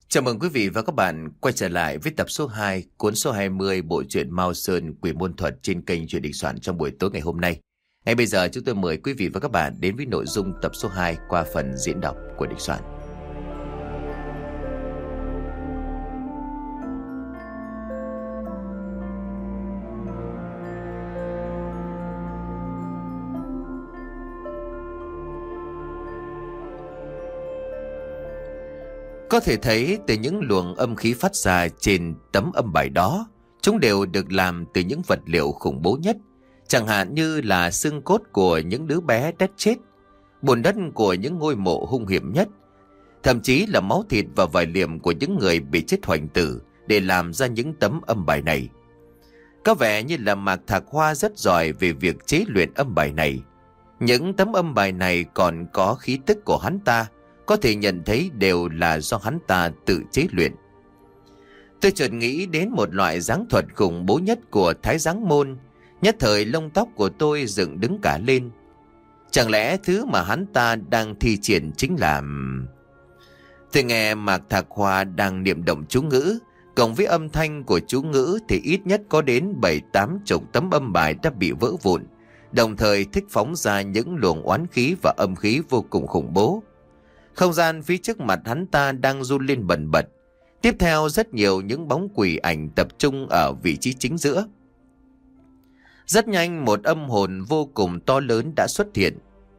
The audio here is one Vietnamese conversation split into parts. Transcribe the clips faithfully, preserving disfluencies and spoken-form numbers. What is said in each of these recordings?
Chào mừng quý vị và các bạn quay trở lại với tập số hai cuốn số hai mươi bộ truyện Mao Sơn Quỷ Môn Thuật trên kênh Truyện Đình Soạn trong buổi tối ngày hôm nay. Ngay bây giờ chúng tôi mời quý vị và các bạn đến với nội dung tập số hai qua phần diễn đọc của Đình Soạn. Có thể thấy từ những luồng âm khí phát ra trên tấm âm bài đó, chúng đều được làm từ những vật liệu khủng bố nhất, chẳng hạn như là xương cốt của những đứa bé đã chết, bùn đất của những ngôi mộ hung hiểm nhất, thậm chí là máu thịt và vải liệm của những người bị chết hoành tử để làm ra những tấm âm bài này. Có vẻ như là Mạc Thạc Hoa rất giỏi về việc chế luyện âm bài này. Những tấm âm bài này còn có khí tức của hắn ta, có thể nhận thấy đều là do hắn ta tự chế luyện. Tôi chợt nghĩ đến một loại giáng thuật khủng bố nhất của Thái Giáng Môn, nhất thời lông tóc của tôi dựng đứng cả lên. Chẳng lẽ thứ mà hắn ta đang thi triển chính là... Tôi nghe Mạc Thạc Hoa đang niệm động chú ngữ, cộng với âm thanh của chú ngữ thì ít nhất có đến bảy tám chục tấm âm bài đã bị vỡ vụn, đồng thời thích phóng ra những luồng oán khí và âm khí vô cùng khủng bố. Không gian phía trước mặt hắn ta đang run lên bần bật. Tiếp theo rất nhiều những bóng quỷ ảnh tập trung ở vị trí chính giữa. Rất nhanh một âm hồn vô cùng to lớn đã xuất hiện.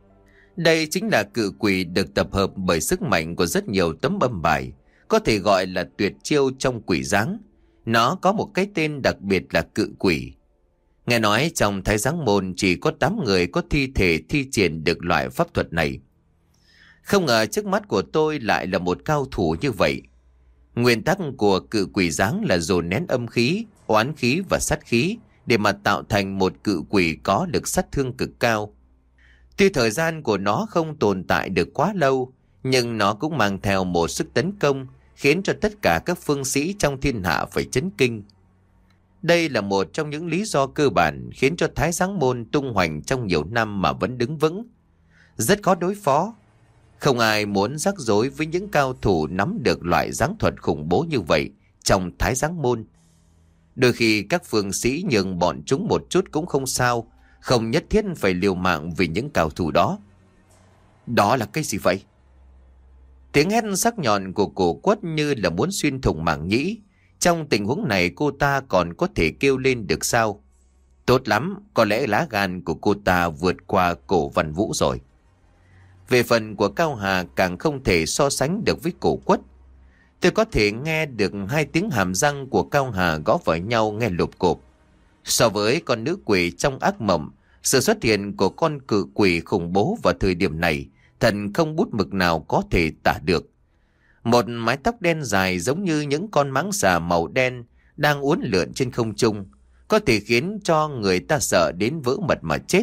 Đây chính là cự quỷ được tập hợp bởi sức mạnh của rất nhiều tấm âm bài, có thể gọi là tuyệt chiêu trong quỷ giáng. Nó có một cái tên đặc biệt là cự quỷ. Nghe nói trong Thái Giáng Môn chỉ có tám người có thi thể thi triển được loại pháp thuật này. Không ngờ trước mắt của tôi lại là một cao thủ như vậy. Nguyên tắc của cự quỷ giáng là dồn nén âm khí, oán khí và sát khí để mà tạo thành một cự quỷ có lực sát thương cực cao. Tuy thời gian của nó không tồn tại được quá lâu, nhưng nó cũng mang theo một sức tấn công khiến cho tất cả các phương sĩ trong thiên hạ phải chấn kinh. Đây là một trong những lý do cơ bản khiến cho Thái Giáng Môn tung hoành trong nhiều năm mà vẫn đứng vững. Rất khó đối phó. Không ai muốn rắc rối với những cao thủ nắm được loại giáng thuật khủng bố như vậy trong Thái Giáng Môn. Đôi khi các phương sĩ nhường bọn chúng một chút cũng không sao, không nhất thiết phải liều mạng vì những cao thủ đó. Đó là cái gì vậy? Tiếng hét sắc nhọn của cổ quất như là muốn xuyên thủng màng nhĩ. Trong tình huống này cô ta còn có thể kêu lên được sao? Tốt lắm, có lẽ lá gan của cô ta vượt qua cổ Văn Vũ rồi. Về phần của Cao Hà càng không thể so sánh được với cổ quất. Tôi có thể nghe được hai tiếng hàm răng của Cao Hà gõ vào nhau nghe lụp cộp. So với con nữ quỷ trong ác mộng, sự xuất hiện của con cự quỷ khủng bố vào thời điểm này thật không bút mực nào có thể tả được. Một mái tóc đen dài giống như những con mãng xà màu đen đang uốn lượn trên không trung, có thể khiến cho người ta sợ đến vỡ mật mà chết.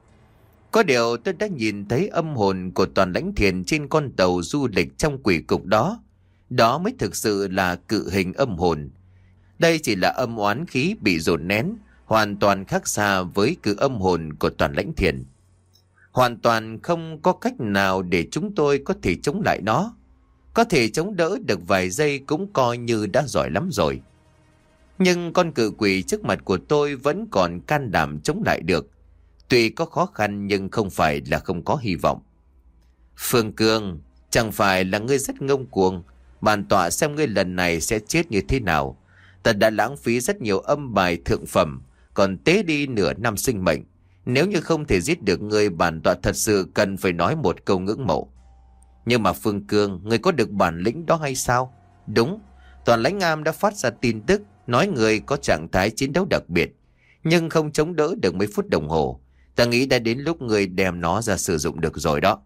Có điều tôi đã nhìn thấy âm hồn của Toàn Lãnh Thiền trên con tàu du lịch trong quỷ cục đó. Đó mới thực sự là cự hình âm hồn. Đây chỉ là âm oán khí bị dồn nén, hoàn toàn khác xa với cự âm hồn của Toàn Lãnh Thiền. Hoàn toàn không có cách nào để chúng tôi có thể chống lại nó. Có thể chống đỡ được vài giây cũng coi như đã giỏi lắm rồi. Nhưng con cự quỷ trước mặt của tôi vẫn còn can đảm chống lại được. Tuy có khó khăn nhưng không phải là không có hy vọng. Phương Cương, chẳng phải là ngươi rất ngông cuồng. Bản tọa xem ngươi lần này sẽ chết như thế nào. Ta đã lãng phí rất nhiều âm bài thượng phẩm, còn tế đi nửa năm sinh mệnh. Nếu như không thể giết được ngươi, bản tọa thật sự cần phải nói một câu ngưỡng mộ. Nhưng mà Phương Cương, ngươi có được bản lĩnh đó hay sao? Đúng, Toàn Lãnh Am đã phát ra tin tức nói ngươi có trạng thái chiến đấu đặc biệt, nhưng không chống đỡ được mấy phút đồng hồ. Ta nghĩ đã đến lúc ngươi đem nó ra sử dụng được rồi đó.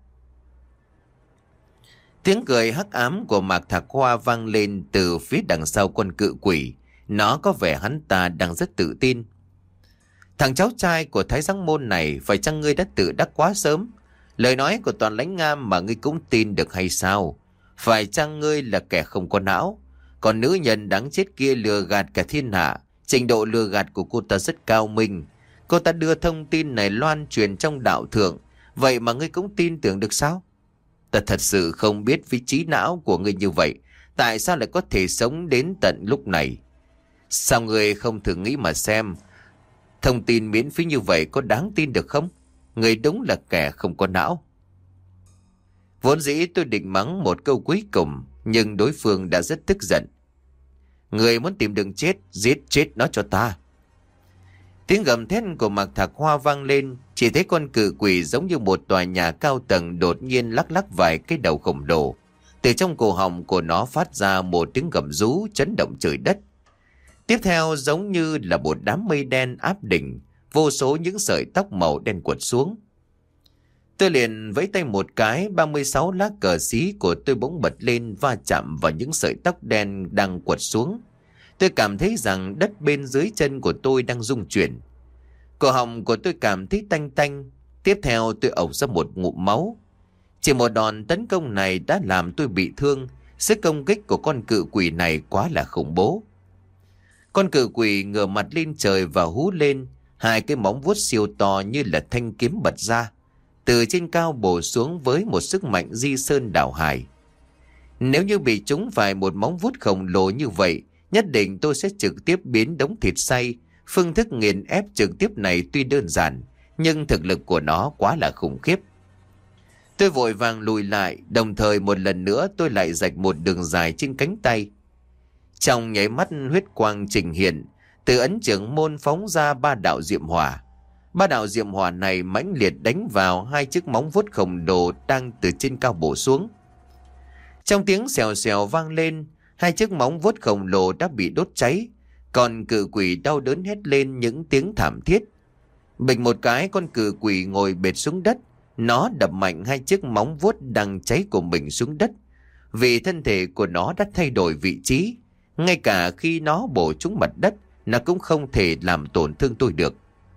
Tiếng cười hắc ám của Mạc Thạc Hoa vang lên từ phía đằng sau con cự quỷ. Nó có vẻ hắn ta đang rất tự tin. Thằng cháu trai của Thái Giáng Môn này, phải chăng ngươi đã tự đắc quá sớm? Lời nói của Toàn Lãnh Am mà ngươi cũng tin được hay sao? Phải chăng ngươi là kẻ không có não? Còn nữ nhân đáng chết kia lừa gạt cả thiên hạ. Trình độ lừa gạt của cô ta rất cao minh. Cô ta đưa thông tin này loan truyền trong đạo thượng. Vậy mà ngươi cũng tin tưởng được sao? Ta thật sự không biết với trí não của ngươi như vậy. Tại sao lại có thể sống đến tận lúc này? Sao người không thử nghĩ mà xem, thông tin miễn phí như vậy có đáng tin được không? Người đúng là kẻ không có não. Vốn dĩ tôi định mắng một câu cuối cùng, nhưng đối phương đã rất tức giận. Người muốn tìm đường chết, giết chết nó cho ta. Tiếng gầm thét của Mạc Thạc Hoa vang lên, chỉ thấy con cự quỷ giống như một tòa nhà cao tầng đột nhiên lắc lắc vài cái đầu khổng lồ. Từ trong cổ họng của nó phát ra một tiếng gầm rú chấn động trời đất. Tiếp theo giống như là một đám mây đen áp đỉnh, vô số những sợi tóc màu đen quật xuống. Tôi liền vẫy tay một cái, ba mươi sáu lá cờ xí của tôi bỗng bật lên va chạm vào những sợi tóc đen đang quật xuống. Tôi cảm thấy rằng đất bên dưới chân của tôi đang rung chuyển. Cổ họng của tôi cảm thấy tanh tanh. Tiếp theo tôi ộc ra một ngụm máu. Chỉ một đòn tấn công này đã làm tôi bị thương. Sức công kích của con cự quỷ này quá là khủng bố. Con cự quỷ ngửa mặt lên trời và hú lên. Hai cái móng vuốt siêu to như là thanh kiếm bật ra, từ trên cao bổ xuống với một sức mạnh di sơn đảo hải. Nếu như bị trúng phải một móng vuốt khổng lồ như vậy, nhất định tôi sẽ trực tiếp biến đống thịt xay. Phương thức nghiền ép trực tiếp này tuy đơn giản, nhưng thực lực của nó quá là khủng khiếp. Tôi vội vàng lùi lại, đồng thời một lần nữa tôi lại rạch một đường dài trên cánh tay. Trong nháy mắt huyết quang trình hiện, từ ấn trưởng môn phóng ra ba đạo diệm hỏa. Ba đạo diệm hỏa này mãnh liệt đánh vào hai chiếc móng vuốt khổng lồ đang từ trên cao bổ xuống. Trong tiếng xèo xèo vang lên, hai chiếc móng vuốt khổng lồ đã bị đốt cháy, còn cự quỷ đau đớn hét lên những tiếng thảm thiết. Bịch một cái, con cự quỷ ngồi bệt xuống đất, nó đập mạnh hai chiếc móng vuốt đang cháy của mình xuống đất. Vì thân thể của nó đã thay đổi vị trí, ngay cả khi nó bổ trúng mặt đất, nó cũng không thể làm tổn thương tôi được.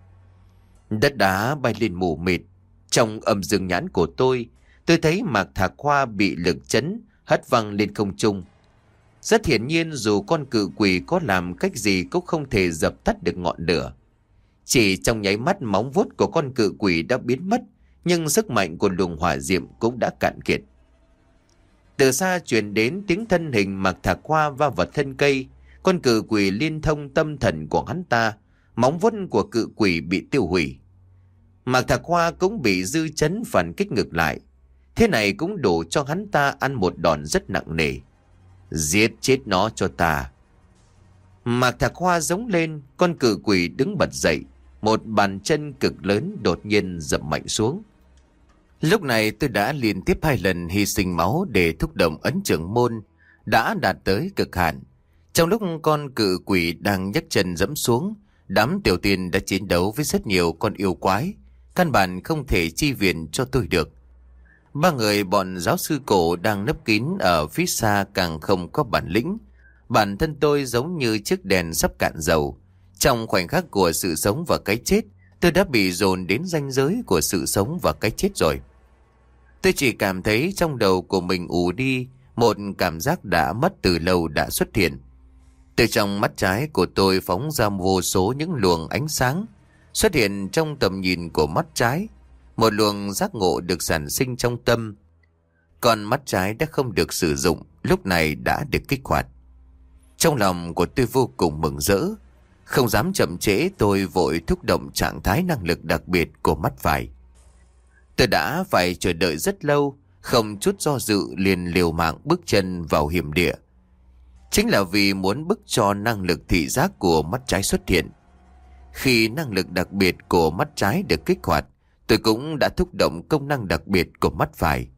Đất đá bay lên mù mịt. Trong âm dương nhãn của tôi, tôi thấy Mạc Thạc Hoa bị lực chấn hất văng lên không trung. Rất hiển nhiên dù con cự quỷ có làm cách gì cũng không thể dập tắt được ngọn lửa. Chỉ trong nháy mắt móng vuốt của con cự quỷ đã biến mất, nhưng sức mạnh của luồng hỏa diệm cũng đã cạn kiệt. Từ xa truyền đến tiếng thân hình Mạc Thạc Hoa va vào thân cây. Con cự quỷ liên thông tâm thần của hắn ta, móng vuốt của cự quỷ bị tiêu hủy. Mạc Thạc Hoa cũng bị dư chấn phản kích ngược lại. Thế này cũng đủ cho hắn ta ăn một đòn rất nặng nề. Giết chết nó cho ta. Mạc Thạc Hoa giống lên, con cự quỷ đứng bật dậy. Một bàn chân cực lớn đột nhiên dập mạnh xuống. Lúc này tôi đã liên tiếp hai lần hy sinh máu để thúc động ấn trưởng môn, đã đạt tới cực hạn. Trong lúc con cự quỷ đang nhấc chân dẫm xuống, đám tiểu tiên đã chiến đấu với rất nhiều con yêu quái, căn bản không thể chi viện cho tôi được. Ba người bọn giáo sư cổ đang nấp kín ở phía xa càng không có bản lĩnh. Bản thân tôi giống như chiếc đèn sắp cạn dầu. Trong khoảnh khắc của sự sống và cái chết, tôi đã bị dồn đến ranh giới của sự sống và cái chết rồi. Tôi chỉ cảm thấy trong đầu của mình ù đi, một cảm giác đã mất từ lâu đã xuất hiện. Từ trong mắt trái của tôi phóng ra vô số những luồng ánh sáng. Xuất hiện trong tầm nhìn của mắt trái, một luồng giác ngộ được sản sinh trong tâm. Còn mắt trái đã không được sử dụng, lúc này đã được kích hoạt. Trong lòng của tôi vô cùng mừng rỡ. Không dám chậm trễ, tôi vội thúc động trạng thái năng lực đặc biệt của mắt phải. Tôi đã phải chờ đợi rất lâu, không chút do dự liền liều mạng bước chân vào hiểm địa. Chính là vì muốn bức cho năng lực thị giác của mắt trái xuất hiện. Khi năng lực đặc biệt của mắt trái được kích hoạt, tôi cũng đã thúc động công năng đặc biệt của mắt phải.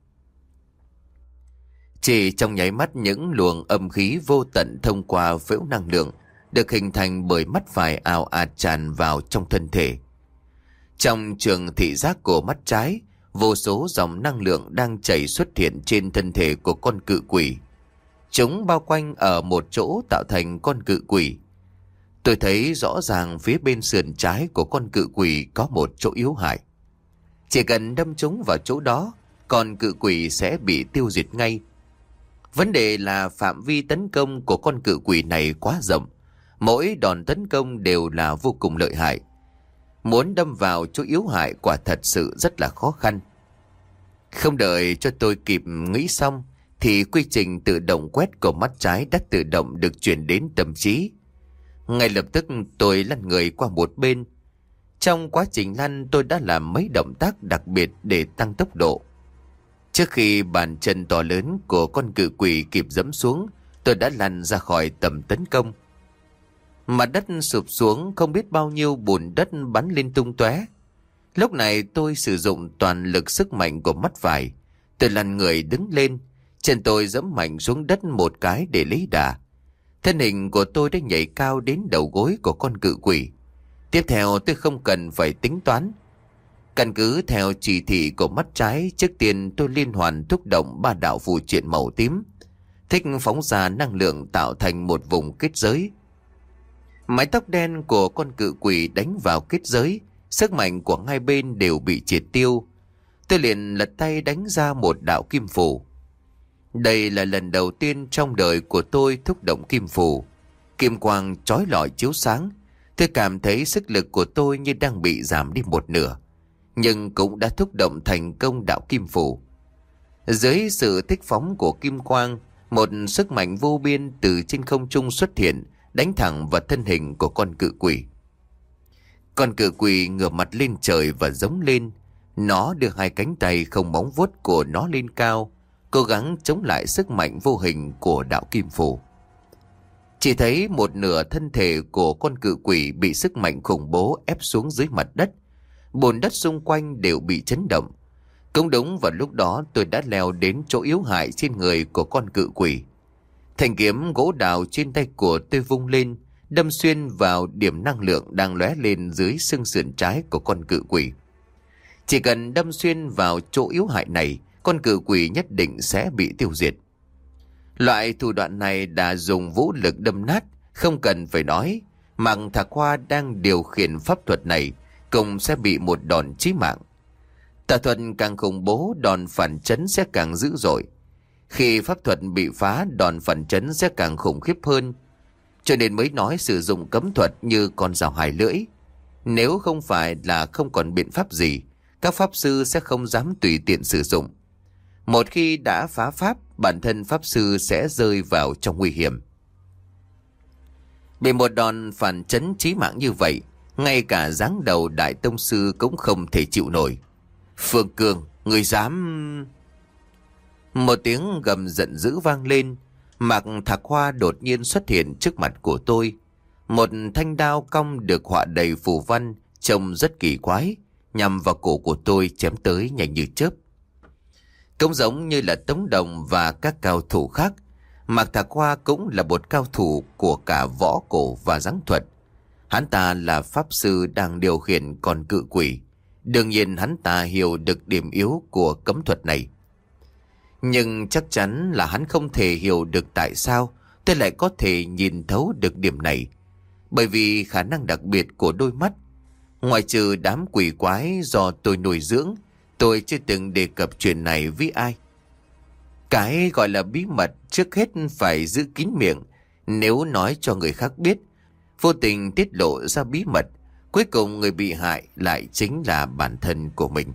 Chỉ trong nháy mắt những luồng âm khí vô tận thông qua phễu năng lượng được hình thành bởi mắt phải ào ạt tràn vào trong thân thể. Trong trường thị giác của mắt trái, vô số dòng năng lượng đang chảy xuất hiện trên thân thể của con cự quỷ. Chúng bao quanh ở một chỗ tạo thành con cự quỷ. Tôi thấy rõ ràng phía bên sườn trái của con cự quỷ có một chỗ yếu hại. Chỉ cần đâm chúng vào chỗ đó, con cự quỷ sẽ bị tiêu diệt ngay. Vấn đề là phạm vi tấn công của con cự quỷ này quá rộng. Mỗi đòn tấn công đều là vô cùng lợi hại. Muốn đâm vào chỗ yếu hại quả thật sự rất là khó khăn. Không đợi cho tôi kịp nghĩ xong, thì quy trình tự động quét của mắt trái đã tự động được chuyển đến tâm trí. Ngay lập tức tôi lăn người qua một bên. Trong quá trình lăn tôi đã làm mấy động tác đặc biệt để tăng tốc độ. Trước khi bàn chân to lớn của con cự quỷ kịp giẫm xuống, tôi đã lăn ra khỏi tầm tấn công. Mặt đất sụp xuống, không biết bao nhiêu bùn đất bắn lên tung tóe. Lúc này tôi sử dụng toàn lực sức mạnh của mắt phải. Tôi lăn người đứng lên, chân tôi giẫm mạnh xuống đất một cái để lấy đà. Thân hình của tôi đã nhảy cao đến đầu gối của con cự quỷ. Tiếp theo tôi không cần phải tính toán. Căn cứ theo chỉ thị của mắt trái, trước tiên tôi liên hoàn thúc động ba đạo phù triện màu tím, thích phóng ra năng lượng tạo thành một vùng kết giới. Mái tóc đen của con cự quỷ đánh vào kết giới, sức mạnh của hai bên đều bị triệt tiêu. Tôi liền lật tay đánh ra một đạo kim phù. Đây là lần đầu tiên trong đời của tôi thúc động kim phù. Kim quang chói lọi chiếu sáng. Tôi cảm thấy sức lực của tôi như đang bị giảm đi một nửa, nhưng cũng đã thúc động thành công đạo kim phù. Dưới sự thích phóng của kim quang, một sức mạnh vô biên từ trên không trung xuất hiện, đánh thẳng vào thân hình của con cự quỷ. Con cự quỷ ngửa mặt lên trời và giống lên. Nó đưa hai cánh tay không móng vuốt của nó lên cao, cố gắng chống lại sức mạnh vô hình của đạo kim phù. Chỉ thấy một nửa thân thể của con cự quỷ bị sức mạnh khủng bố ép xuống dưới mặt đất. Bùn đất xung quanh đều bị chấn động. Cũng đúng vào lúc đó tôi đã leo đến chỗ yếu hại trên người của con cự quỷ. Thanh kiếm gỗ đào trên tay của tôi vung lên, đâm xuyên vào điểm năng lượng đang lóe lên dưới xương sườn trái của con cự quỷ. Chỉ cần đâm xuyên vào chỗ yếu hại này, con cự quỷ nhất định sẽ bị tiêu diệt. Loại thủ đoạn này đã dùng vũ lực đâm nát, không cần phải nói. Mạc Thạc Hoa đang điều khiển pháp thuật này cũng sẽ bị một đòn chí mạng. Tà thuật càng khủng bố, đòn phản chấn sẽ càng dữ dội. Khi pháp thuật bị phá, đòn phản chấn sẽ càng khủng khiếp hơn. Cho nên mới nói sử dụng cấm thuật như con rào hai lưỡi. Nếu không phải là không còn biện pháp gì, các pháp sư sẽ không dám tùy tiện sử dụng. Một khi đã phá pháp, bản thân pháp sư sẽ rơi vào trong nguy hiểm. Bị một đòn phản chấn chí mạng như vậy, ngay cả giáng đầu đại tông sư cũng không thể chịu nổi. Phương Cương, người dám... Một tiếng gầm giận dữ vang lên. Mạc Thạc Hoa đột nhiên xuất hiện trước mặt của tôi. Một thanh đao cong được họa đầy phù văn, trông rất kỳ quái, nhằm vào cổ của tôi chém tới nhanh như chớp. Cũng giống như là Tống Đồng và các cao thủ khác, Mạc Thạc Hoa cũng là một cao thủ của cả võ cổ và giáng thuật. Hắn ta là pháp sư đang điều khiển con cự quỷ. Đương nhiên hắn ta hiểu được điểm yếu của cấm thuật này. Nhưng chắc chắn là hắn không thể hiểu được tại sao tôi lại có thể nhìn thấu được điểm này. Bởi vì khả năng đặc biệt của đôi mắt. Ngoài trừ đám quỷ quái do tôi nuôi dưỡng, tôi chưa từng đề cập chuyện này với ai. Cái gọi là bí mật trước hết phải giữ kín miệng. Nếu nói cho người khác biết, vô tình tiết lộ ra bí mật, cuối cùng người bị hại lại chính là bản thân của mình.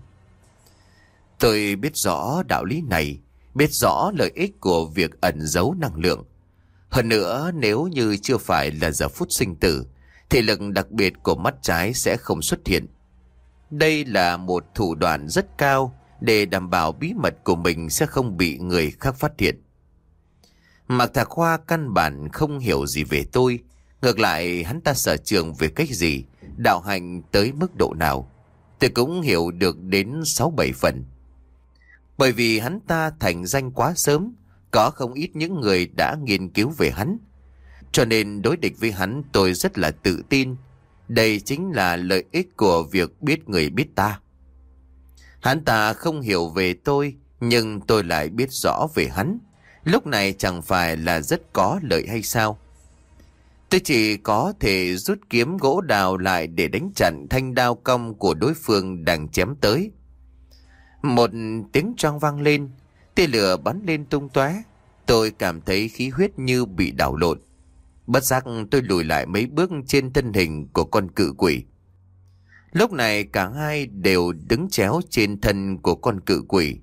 Tôi biết rõ đạo lý này, biết rõ lợi ích của việc ẩn giấu năng lượng. Hơn nữa, nếu như chưa phải là giờ phút sinh tử, thì lực đặc biệt của mắt trái sẽ không xuất hiện. Đây là một thủ đoạn rất cao để đảm bảo bí mật của mình sẽ không bị người khác phát hiện. Mạc Thạc Hoa căn bản không hiểu gì về tôi. Ngược lại, hắn ta sở trường về cách gì, đạo hành tới mức độ nào, tôi cũng hiểu được đến sáu bảy phần. Bởi vì hắn ta thành danh quá sớm, có không ít những người đã nghiên cứu về hắn. Cho nên đối địch với hắn tôi rất là tự tin. Đây chính là lợi ích của việc biết người biết ta. Hắn ta không hiểu về tôi, nhưng tôi lại biết rõ về hắn. Lúc này chẳng phải là rất có lợi hay sao? Tôi chỉ có thể rút kiếm gỗ đào lại để đánh chặn thanh đao cong của đối phương đang chém tới. Một tiếng choang vang lên, tia lửa bắn lên tung tóe. Tôi cảm thấy khí huyết như bị đảo lộn. Bất giác tôi lùi lại mấy bước trên thân hình của con cự quỷ. Lúc này cả hai đều đứng chéo trên thân của con cự quỷ.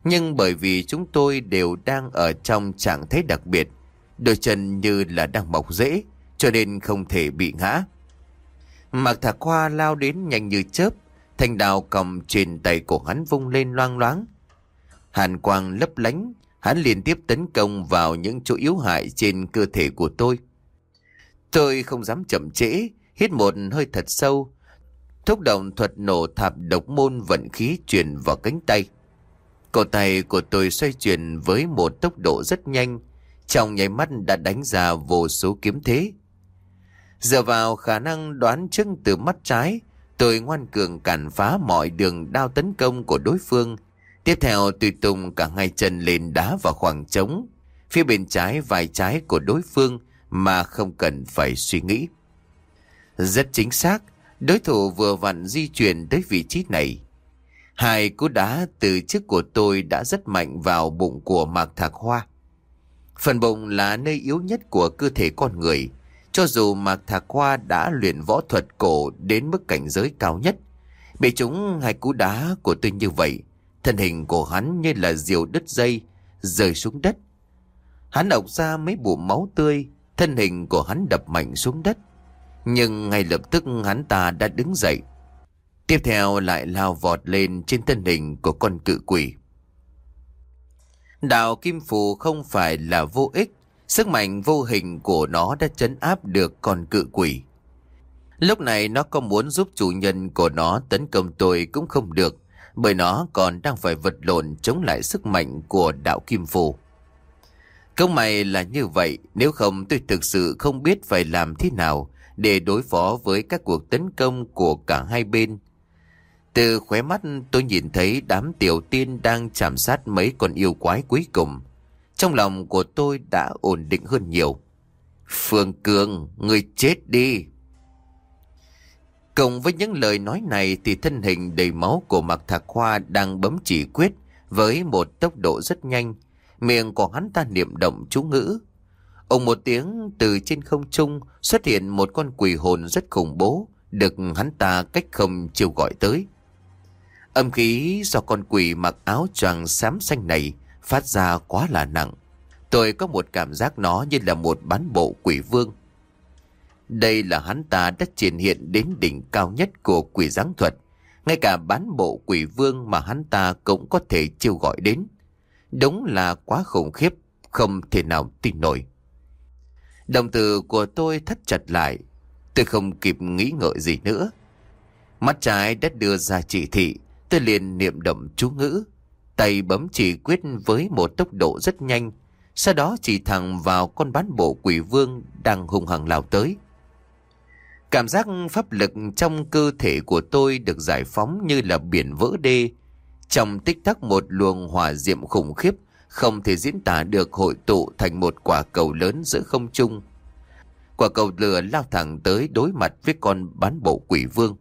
Nhưng bởi vì chúng tôi đều đang ở trong trạng thái đặc biệt, đôi chân như là đang mọc rễ, cho nên không thể bị ngã. Mạc Thạc Hoa lao đến nhanh như chớp, thanh đao cầm trên tay của hắn vung lên loang loáng. Hàn quang lấp lánh, hắn liên tiếp tấn công vào những chỗ yếu hại trên cơ thể của tôi. Tôi không dám chậm trễ, hít một hơi thật sâu, thúc động thuật nổ tháp độc môn vận khí truyền vào cánh tay. Cổ tay của tôi xoay chuyển với một tốc độ rất nhanh, trong nháy mắt đã đánh ra vô số kiếm thế. Dựa vào khả năng đoán trước từ mắt trái, tôi ngoan cường cản phá mọi đường đao tấn công của đối phương. Tiếp theo tùy tùng cả hai chân lên đá vào khoảng trống phía bên trái vai trái của đối phương mà không cần phải suy nghĩ. Rất chính xác, đối thủ vừa vặn di chuyển tới vị trí này. Hai cú đá từ trước của tôi đã rất mạnh vào bụng của Mạc Thạc Hoa. Phần bụng là nơi yếu nhất của cơ thể con người. Cho dù Mạc Thạc Hoa đã luyện võ thuật cổ đến mức cảnh giới cao nhất, bị trúng hai cú đá của tôi như vậy, thân hình của hắn như là diều đứt dây, rơi xuống đất. Hắn ộc ra mấy bụng máu tươi, thân hình của hắn đập mạnh xuống đất. Nhưng ngay lập tức hắn ta đã đứng dậy. Tiếp theo lại lao vọt lên trên thân hình của con cự quỷ. Đạo kim phù không phải là vô ích, sức mạnh vô hình của nó đã trấn áp được con cự quỷ. Lúc này nó có muốn giúp chủ nhân của nó tấn công tôi cũng không được, bởi nó còn đang phải vật lộn chống lại sức mạnh của đạo kim phù. Không may là như vậy, nếu không tôi thực sự không biết phải làm thế nào để đối phó với các cuộc tấn công của cả hai bên. Từ khóe mắt tôi nhìn thấy đám tiểu tiên đang chạm sát mấy con yêu quái cuối cùng. Trong lòng của tôi đã ổn định hơn nhiều. Phương Cường, người chết đi. Cùng với những lời nói này thì thân hình đầy máu của Mạc Thạc Hoa đang bấm chỉ quyết với một tốc độ rất nhanh. Miệng của hắn ta niệm động chú ngữ. Ông một tiếng, từ trên không trung xuất hiện một con quỷ hồn rất khủng bố, được hắn ta cách không chiêu gọi tới. Âm khí do con quỷ mặc áo choàng xám xanh này phát ra quá là nặng. Tôi có một cảm giác nó như là một bán bộ quỷ vương. Đây là hắn ta đã triển hiện đến đỉnh cao nhất của quỷ giáng thuật. Ngay cả bán bộ quỷ vương mà hắn ta cũng có thể chiêu gọi đến. Đúng là quá khủng khiếp, không thể nào tin nổi. Đồng tử của tôi thắt chặt lại. Tôi không kịp nghĩ ngợi gì nữa. Mắt trái đã đưa ra chỉ thị. Tôi liền niệm động chú ngữ. Tay bấm chỉ quyết với một tốc độ rất nhanh. Sau đó chỉ thẳng vào con bán bộ quỷ vương đang hung hăng lao tới. Cảm giác pháp lực trong cơ thể của tôi được giải phóng như là biển vỡ đê. Trong tích tắc một luồng hỏa diệm khủng khiếp không thể diễn tả được hội tụ thành một quả cầu lớn giữa không trung. Quả cầu lửa lao thẳng tới đối mặt với con bán bộ quỷ vương.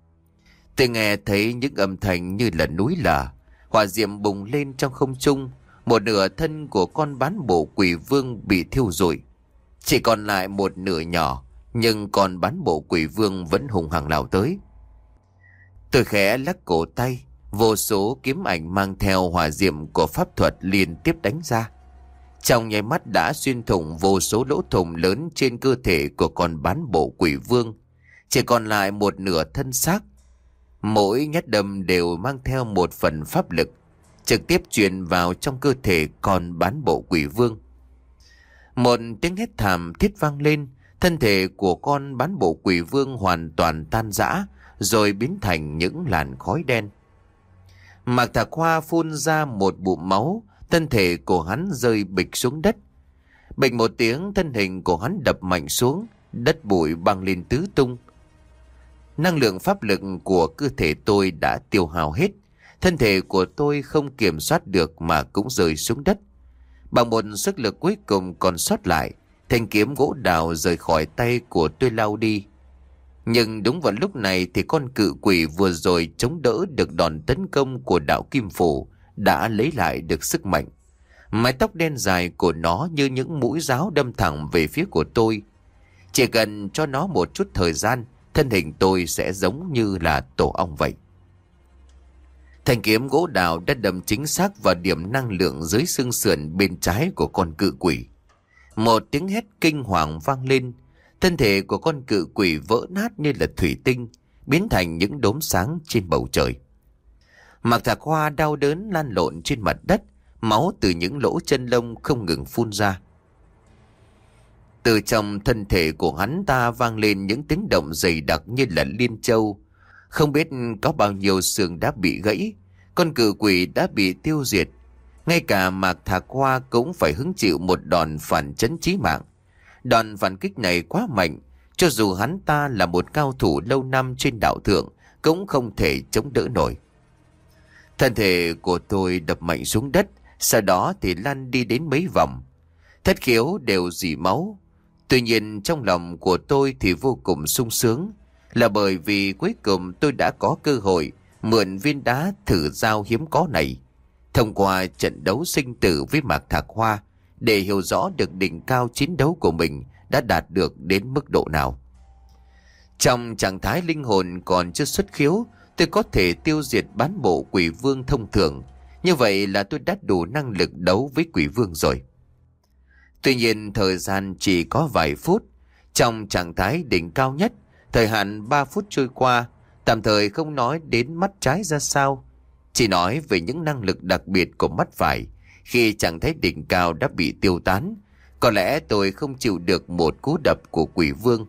Tôi nghe thấy những âm thanh như là núi lở, hỏa diệm bùng lên trong không trung. Một nửa thân của con bán bộ quỷ vương bị thiêu rụi, chỉ còn lại một nửa nhỏ, nhưng con bán bộ quỷ vương vẫn hùng hăng lao tới. Tôi khẽ lắc cổ tay, vô số kiếm ảnh mang theo hỏa diệm của pháp thuật liên tiếp đánh ra. Trong nháy mắt đã xuyên thủng vô số lỗ thủng lớn trên cơ thể của con bán bộ quỷ vương, chỉ còn lại một nửa thân xác. Mỗi nhát đâm đều mang theo một phần pháp lực, trực tiếp truyền vào trong cơ thể con bán bộ quỷ vương. Một tiếng hét thảm thiết vang lên, thân thể của con bán bộ quỷ vương hoàn toàn tan rã, rồi biến thành những làn khói đen. Mạc Thạc Hoa phun ra một bụng máu, thân thể của hắn rơi bịch xuống đất. Bịch một tiếng, thân hình của hắn đập mạnh xuống, đất bụi băng lên tứ tung. Năng lượng pháp lực của cơ thể tôi đã tiêu hao hết. Thân thể của tôi không kiểm soát được mà cũng rơi xuống đất. Bằng một sức lực cuối cùng còn sót lại, thanh kiếm gỗ đào rời khỏi tay của tôi lao đi. Nhưng đúng vào lúc này thì con cự quỷ vừa rồi chống đỡ được đòn tấn công của đạo kim phù đã lấy lại được sức mạnh. Mái tóc đen dài của nó như những mũi giáo đâm thẳng về phía của tôi. Chỉ cần cho nó một chút thời gian, thân hình tôi sẽ giống như là tổ ong vậy. Thanh kiếm gỗ đào đã đâm chính xác vào điểm năng lượng dưới xương sườn bên trái của con cự quỷ. Một tiếng hét kinh hoàng vang lên. Thân thể của con cự quỷ vỡ nát như là thủy tinh, biến thành những đốm sáng trên bầu trời. Mạc Thạc Hoa đau đớn lăn lộn trên mặt đất, máu từ những lỗ chân lông không ngừng phun ra. Từ trong thân thể của hắn ta vang lên những tiếng động dày đặc như là liên châu. Không biết có bao nhiêu xương đã bị gãy, con cự quỷ đã bị tiêu diệt. Ngay cả Mạc Thạc Hoa cũng phải hứng chịu một đòn phản chấn chí mạng. Đòn phản kích này quá mạnh, cho dù hắn ta là một cao thủ lâu năm trên đạo thượng cũng không thể chống đỡ nổi. Thân thể của tôi đập mạnh xuống đất, sau đó thì lăn đi đến mấy vòng. Thất khiếu đều rỉ máu. Tuy nhiên trong lòng của tôi thì vô cùng sung sướng, là bởi vì cuối cùng tôi đã có cơ hội mượn viên đá thử dao hiếm có này, thông qua trận đấu sinh tử với Mạc Thạc Hoa, để hiểu rõ được đỉnh cao chiến đấu của mình đã đạt được đến mức độ nào. Trong trạng thái linh hồn còn chưa xuất khiếu, tôi có thể tiêu diệt bán bộ quỷ vương thông thường. Như vậy là tôi đã đủ năng lực đấu với quỷ vương rồi. Tuy nhiên thời gian chỉ có vài phút. Trong trạng thái đỉnh cao nhất, thời hạn ba phút trôi qua, tạm thời không nói đến mắt trái ra sao, chỉ nói về những năng lực đặc biệt của mắt phải. Khi trạng thái đỉnh cao đã bị tiêu tán, có lẽ tôi không chịu được một cú đập của quỷ vương.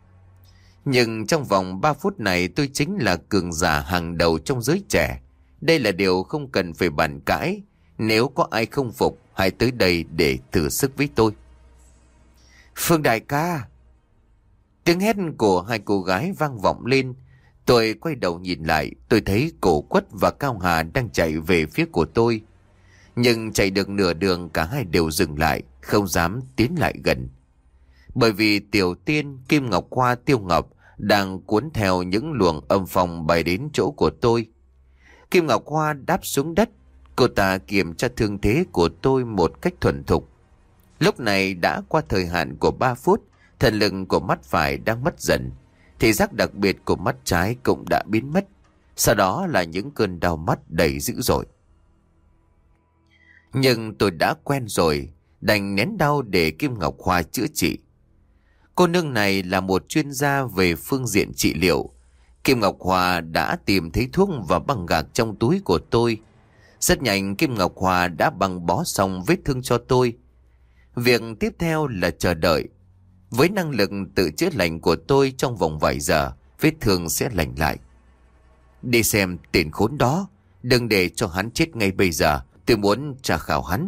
Nhưng trong vòng ba phút này tôi chính là cường giả hàng đầu trong giới trẻ. Đây là điều không cần phải bàn cãi. Nếu có ai không phục, hãy tới đây để thử sức với tôi. Phương đại ca! Tiếng hét của hai cô gái vang vọng lên. Tôi quay đầu nhìn lại, tôi thấy Cổ Quất và Cao Hà đang chạy về phía của tôi. Nhưng chạy được nửa đường cả hai đều dừng lại, không dám tiến lại gần. Bởi vì Tiểu Tiên, Kim Ngọc Hoa, Tiêu Ngọc đang cuốn theo những luồng âm phong bay đến chỗ của tôi. Kim Ngọc Hoa đáp xuống đất, cô ta kiểm tra thương thế của tôi một cách thuần thục. Lúc này đã qua thời hạn của ba phút, thần lực của mắt phải đang mất dần, thị giác đặc biệt của mắt trái cũng đã biến mất. Sau đó là những cơn đau mắt đầy dữ dội. Nhưng tôi đã quen rồi, đành nén đau để Kim Ngọc Hoa chữa trị. Cô nương này là một chuyên gia về phương diện trị liệu. Kim Ngọc Hoa đã tìm thấy thuốc và băng gạc trong túi của tôi. Rất nhanh Kim Ngọc Hoa đã băng bó xong vết thương cho tôi. Việc tiếp theo là chờ đợi. Với năng lực tự chữa lành của tôi, trong vòng vài giờ vết thương sẽ lành lại. Đi xem tiền khốn đó, đừng để cho hắn chết ngay bây giờ, tôi muốn tra khảo hắn.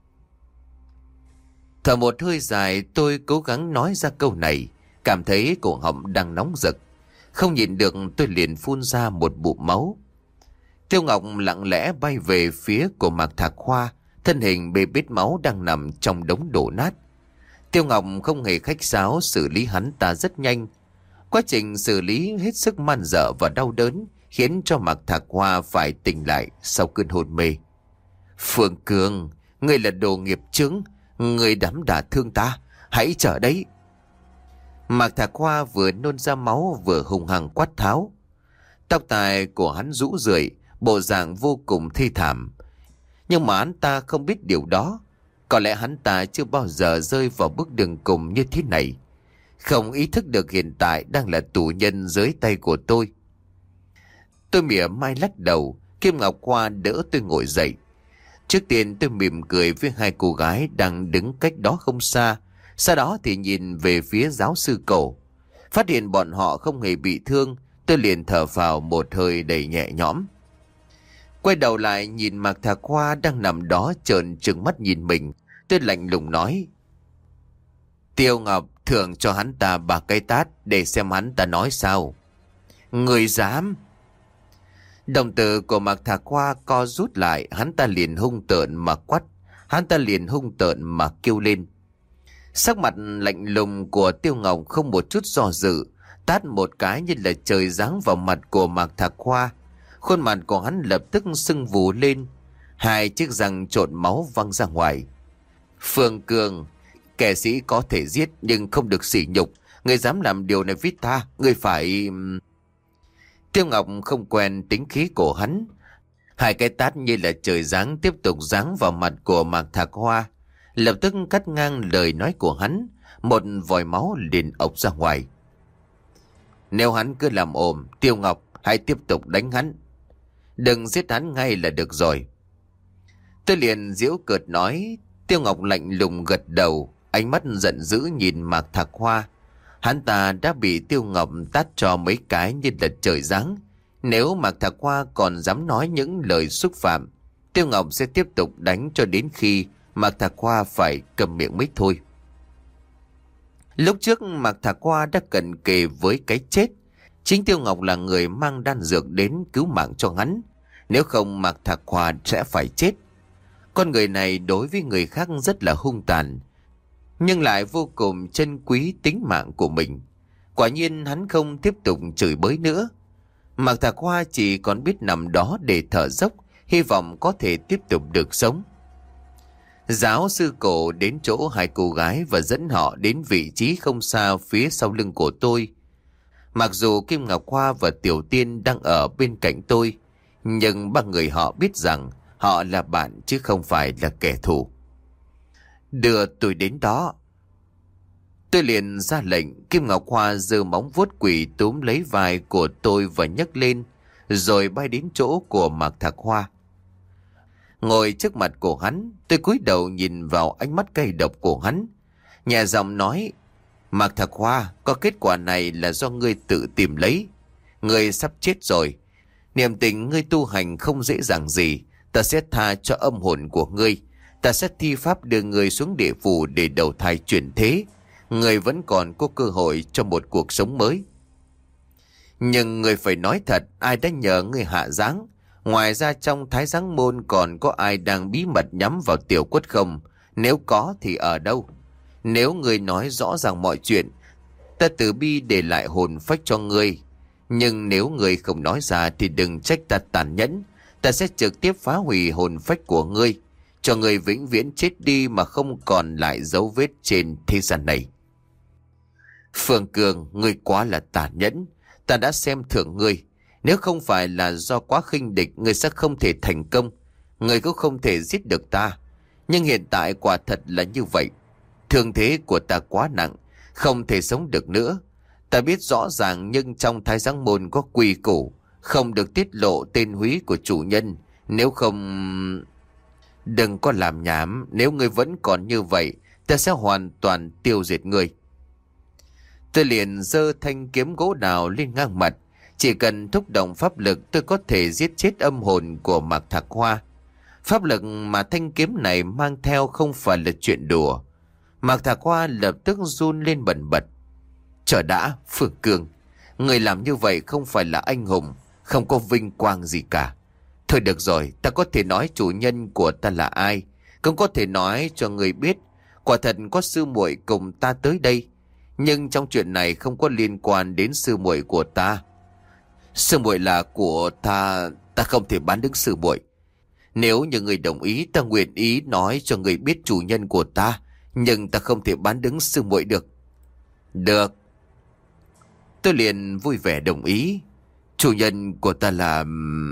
Thở một hơi dài, tôi cố gắng nói ra câu này, cảm thấy cổ họng đang nóng rực. Không nhịn được tôi liền phun ra một bụm máu. Tiêu Ngọc lặng lẽ bay về phía của Mạc Thạc Hoa, thân hình bê bết máu đang nằm trong đống đổ nát. Tiêu Ngọc không hề khách sáo xử lý hắn ta rất nhanh. Quá trình xử lý hết sức man dợ và đau đớn, khiến cho Mạc Thạc Hoa phải tỉnh lại sau cơn hôn mê. Phương Cường, ngươi là đồ nghiệp chướng, ngươi đắm đả thương ta, hãy chờ đấy. Mạc Thạc Hoa vừa nôn ra máu vừa hùng hăng quát tháo. Tóc tai của hắn rũ rượi, bộ dạng vô cùng thê thảm. Nhưng mà hắn ta không biết điều đó. Có lẽ hắn ta chưa bao giờ rơi vào bước đường cùng như thế này, không ý thức được hiện tại đang là tù nhân dưới tay của tôi. Tôi mỉa mai lắc đầu. Kim Ngọc Hoa đỡ tôi ngồi dậy. Trước tiên tôi mỉm cười với hai cô gái đang đứng cách đó không xa. Sau đó thì nhìn về phía giáo sư Cổ. Phát hiện bọn họ không hề bị thương, tôi liền thở phào một hơi đầy nhẹ nhõm. Quay đầu lại nhìn Mạc Thạc Hoa đang nằm đó trợn trừng mắt nhìn mình, tôi lạnh lùng nói: Tiêu Ngọc, thưởng cho hắn ta ba cái tát để xem hắn ta nói sao. Người dám! Đồng tử của Mạc Thạc Hoa co rút lại, hắn ta liền hung tợn mà quát, hắn ta liền hung tợn mà kêu lên. Sắc mặt lạnh lùng của Tiêu Ngọc không một chút do dự, tát một cái như là trời giáng vào mặt của Mạc Thạc Hoa. Khuôn mặt của hắn lập tức sưng vù lên, hai chiếc răng trộn máu văng ra ngoài. Phương Cường, kẻ sĩ có thể giết nhưng không được sỉ nhục. Người dám làm điều này với ta, người phải... Tiêu Ngọc không quen tính khí của hắn. Hai cái tát như là trời giáng tiếp tục giáng vào mặt của Mạc Thạc Hoa, lập tức cắt ngang lời nói của hắn. Một vòi máu liền ộc ra ngoài. Nếu hắn cứ làm ồm, Tiêu Ngọc hãy tiếp tục đánh hắn. Đừng giết hắn ngay là được rồi. Tôi liền giễu cợt nói. Tiêu Ngọc lạnh lùng gật đầu, ánh mắt giận dữ nhìn Mạc Thạc Hoa. Hắn ta đã bị Tiêu Ngọc tát cho mấy cái như là trời giáng. Nếu Mạc Thạc Hoa còn dám nói những lời xúc phạm, Tiêu Ngọc sẽ tiếp tục đánh cho đến khi Mạc Thạc Hoa phải cầm miệng mới thôi. Lúc trước Mạc Thạc Hoa đã cận kề với cái chết. Chính Tiêu Ngọc là người mang đan dược đến cứu mạng cho hắn. Nếu không Mạc Thạc Hoa sẽ phải chết. Con người này đối với người khác rất là hung tàn, nhưng lại vô cùng trân quý tính mạng của mình. Quả nhiên hắn không tiếp tục chửi bới nữa. Mạc Thạc Hoa chỉ còn biết nằm đó để thở dốc, hy vọng có thể tiếp tục được sống. Giáo sư cổ đến chỗ hai cô gái và dẫn họ đến vị trí không xa phía sau lưng của tôi. Mặc dù Kim Ngọc Hoa và Tiểu Tiên đang ở bên cạnh tôi, nhưng ba người họ biết rằng họ là bạn chứ không phải là kẻ thù. Đưa tôi đến đó. Tôi liền ra lệnh. Kim Ngọc Hoa giơ móng vuốt quỷ túm lấy vai của tôi và nhấc lên, rồi bay đến chỗ của Mạc Thạc Hoa. Ngồi trước mặt của hắn, tôi cúi đầu nhìn vào ánh mắt cay độc của hắn, nhẹ giọng nói: Mạc Thạc Hoa, có kết quả này là do ngươi tự tìm lấy. Ngươi sắp chết rồi. Niềm tình ngươi tu hành không dễ dàng gì. Ta sẽ tha cho âm hồn của ngươi. Ta sẽ thi pháp đưa ngươi xuống địa phủ để đầu thai chuyển thế. Ngươi vẫn còn có cơ hội cho một cuộc sống mới. Nhưng ngươi phải nói thật, ai đã nhờ ngươi hạ giáng? Ngoài ra trong Thái Giáng môn còn có ai đang bí mật nhắm vào Tiểu Quất không? Nếu có thì ở đâu? Nếu ngươi nói rõ ràng mọi chuyện, ta từ bi để lại hồn phách cho ngươi. Nhưng nếu ngươi không nói ra thì đừng trách ta tàn nhẫn. Ta sẽ trực tiếp phá hủy hồn phách của ngươi, cho ngươi vĩnh viễn chết đi mà không còn lại dấu vết trên thế gian này. Phương Cường, ngươi quá là tàn nhẫn. Ta đã xem thường ngươi. Nếu không phải là do quá khinh địch, ngươi sẽ không thể thành công. Ngươi cũng không thể giết được ta. Nhưng hiện tại quả thật là như vậy. Thương thế của ta quá nặng, không thể sống được nữa. Ta biết rõ ràng, nhưng trong Thái Giáng môn có quy củ, không được tiết lộ tên húy của chủ nhân. Nếu không... Đừng có làm nhảm. Nếu ngươi vẫn còn như vậy, ta sẽ hoàn toàn tiêu diệt ngươi. Tôi liền giơ thanh kiếm gỗ đào lên ngang mặt. Chỉ cần thúc động pháp lực, tôi có thể giết chết âm hồn của Mạc Thạc Hoa. Pháp lực mà thanh kiếm này mang theo không phải là chuyện đùa. Mạc Thạc Hoa lập tức run lên bần bật. Chờ đã, Phương Cường, người làm như vậy không phải là anh hùng, không có vinh quang gì cả. Thôi được rồi, ta có thể nói chủ nhân của ta là ai, cũng có thể nói cho người biết quả thật có sư muội cùng ta tới đây. Nhưng trong chuyện này không có liên quan đến sư muội của ta. Sư muội là của ta, ta không thể bán đứng sư muội. Nếu như người đồng ý, ta nguyện ý nói cho người biết chủ nhân của ta, nhưng ta không thể bán đứng sư muội được. Được. Tôi liền vui vẻ đồng ý. Chủ nhân của ta là...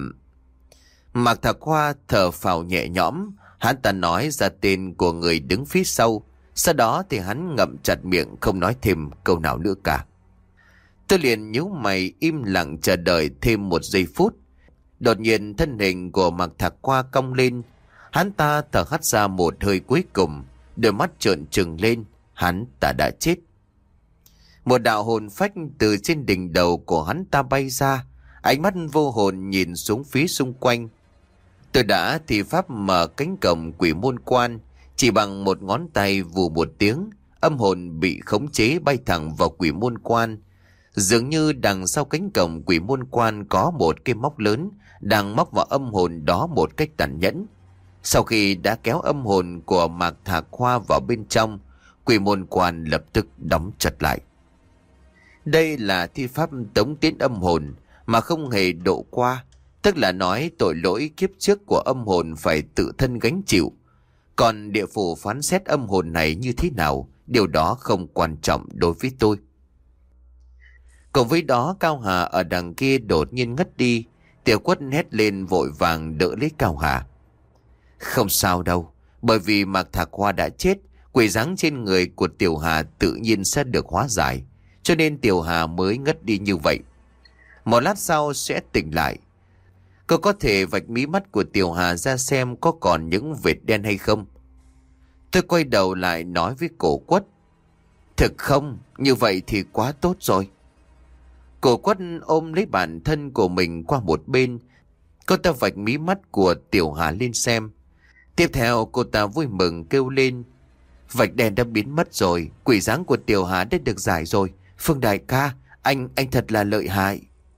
Mạc Thạc Hoa thở phào nhẹ nhõm. Hắn ta nói ra tên của người đứng phía sau. Sau đó thì hắn ngậm chặt miệng, không nói thêm câu nào nữa cả. Tôi liền nhíu mày im lặng chờ đợi thêm một giây phút. Đột nhiên thân hình của Mạc Thạc Hoa cong lên. Hắn ta thở hắt ra một hơi cuối cùng, đôi mắt trợn trừng lên. Hắn ta đã chết. Một đạo hồn phách từ trên đỉnh đầu của hắn ta bay ra, ánh mắt vô hồn nhìn xuống phía xung quanh. Tôi đã thì pháp mở cánh cổng quỷ môn quan, chỉ bằng một ngón tay vù một tiếng, âm hồn bị khống chế bay thẳng vào quỷ môn quan. Dường như đằng sau cánh cổng quỷ môn quan có một cái móc lớn đang móc vào âm hồn đó một cách tàn nhẫn. Sau khi đã kéo âm hồn của Mạc Thạc Hoa vào bên trong, quỷ môn quan lập tức đóng chặt lại. Đây là thi pháp tống tiến âm hồn mà không hề độ qua, tức là nói tội lỗi kiếp trước của âm hồn phải tự thân gánh chịu. Còn địa phủ phán xét âm hồn này như thế nào, điều đó không quan trọng đối với tôi. Cùng với đó, Cao Hà ở đằng kia đột nhiên ngất đi. Tiểu Quất hét lên vội vàng đỡ lấy Cao Hà. Không sao đâu, bởi vì Mạc Thạc Hoa đã chết, quỷ dáng trên người của Tiểu Hà tự nhiên sẽ được hóa giải, cho nên Tiểu Hà mới ngất đi như vậy. Một lát sau sẽ tỉnh lại. Cô có thể vạch mí mắt của Tiểu Hà ra xem có còn những vệt đen hay không. Tôi quay đầu lại nói với Cổ Quất. Thực không, như vậy thì quá tốt rồi. Cổ Quất ôm lấy bản thân của mình qua một bên. Cô ta vạch mí mắt của Tiểu Hà lên xem. Tiếp theo cô ta vui mừng kêu lên. Vạch đen đã biến mất rồi, quỷ dáng của Tiểu Hà đã được giải rồi. Phương đại ca, anh, anh thật là lợi hại.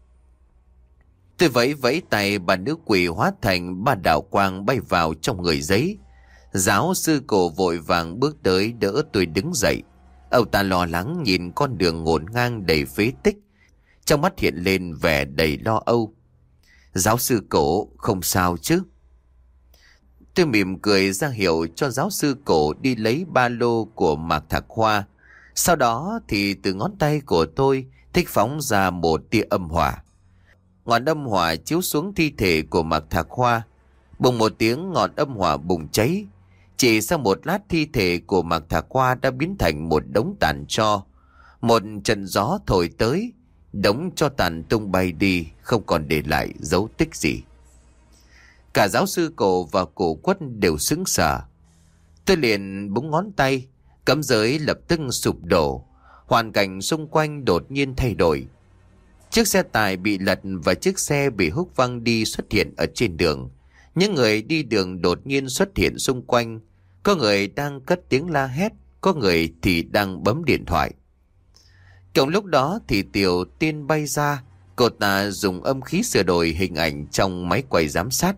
Tôi vẫy vẫy tay, bà nữ quỷ hóa thành ba đạo quang bay vào trong người giấy. Giáo sư Cổ vội vàng bước tới đỡ tôi đứng dậy. Ông ta lo lắng nhìn con đường ngổn ngang đầy phế tích, trong mắt hiện lên vẻ đầy lo âu. Giáo sư Cổ, không sao chứ? Tôi mỉm cười ra hiệu cho giáo sư Cổ đi lấy ba lô của Mạc Thạc Hoa. Sau đó thì từ ngón tay của tôi thích phóng ra một tia âm hỏa. Ngọn âm hỏa chiếu xuống thi thể của Mạc Thạc Hoa. Bùng một tiếng, ngọn âm hỏa bùng cháy. Chỉ sau một lát, thi thể của Mạc Thạc Hoa đã biến thành một đống tàn tro. Một trận gió thổi tới, đống tro tàn tung bay đi, không còn để lại dấu tích gì. Cả giáo sư Cổ và Cổ Quất đều sững sờ. Tôi liền búng ngón tay, cấm giới lập tức sụp đổ. Hoàn cảnh xung quanh đột nhiên thay đổi. Chiếc xe tải bị lật và chiếc xe bị húc văng đi xuất hiện ở trên đường. Những người đi đường đột nhiên xuất hiện xung quanh. Có người đang cất tiếng la hét, có người thì đang bấm điện thoại. Cùng lúc đó thì Tiểu Tiên bay ra. Cô ta dùng âm khí sửa đổi hình ảnh trong máy quay giám sát.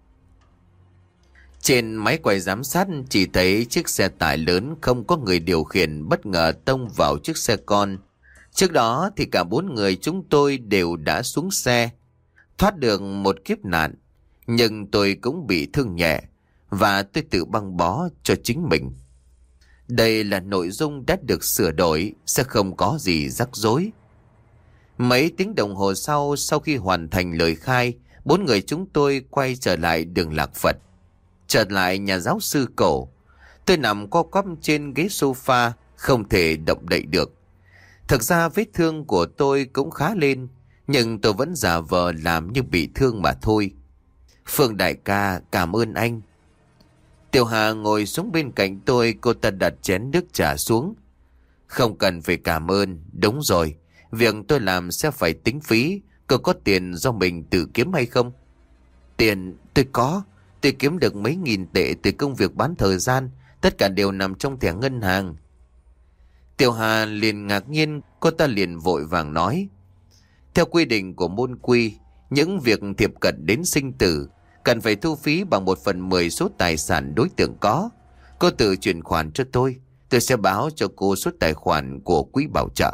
Trên máy quay giám sát chỉ thấy chiếc xe tải lớn không có người điều khiển bất ngờ tông vào chiếc xe con. Trước đó thì cả bốn người chúng tôi đều đã xuống xe, thoát được một kiếp nạn. Nhưng tôi cũng bị thương nhẹ và tôi tự băng bó cho chính mình. Đây là nội dung đã được sửa đổi, sẽ không có gì rắc rối. Mấy tiếng đồng hồ sau, sau khi hoàn thành lời khai, bốn người chúng tôi quay trở lại đường Lạc Phật. Trở lại nhà giáo sư Cổ. Tôi nằm co quắp trên ghế sofa, không thể động đậy được. Thực ra vết thương của tôi cũng khá lên, nhưng tôi vẫn giả vờ làm như bị thương mà thôi. Phương đại ca, cảm ơn anh. Tiểu Hà ngồi xuống bên cạnh tôi, cô ta đặt chén nước trà xuống. Không cần phải cảm ơn, đúng rồi. Việc tôi làm sẽ phải tính phí. Cô có tiền do mình tự kiếm hay không? Tiền, tôi có. Tôi kiếm được mấy nghìn tệ từ công việc bán thời gian. Tất cả đều nằm trong thẻ ngân hàng. Tiểu Hà liền ngạc nhiên, cô ta liền vội vàng nói. Theo quy định của môn quy, những việc thiệp cận đến sinh tử cần phải thu phí bằng một phần mười số tài sản đối tượng có. Cô tự chuyển khoản cho tôi, tôi sẽ báo cho cô số tài khoản của quỹ bảo trợ.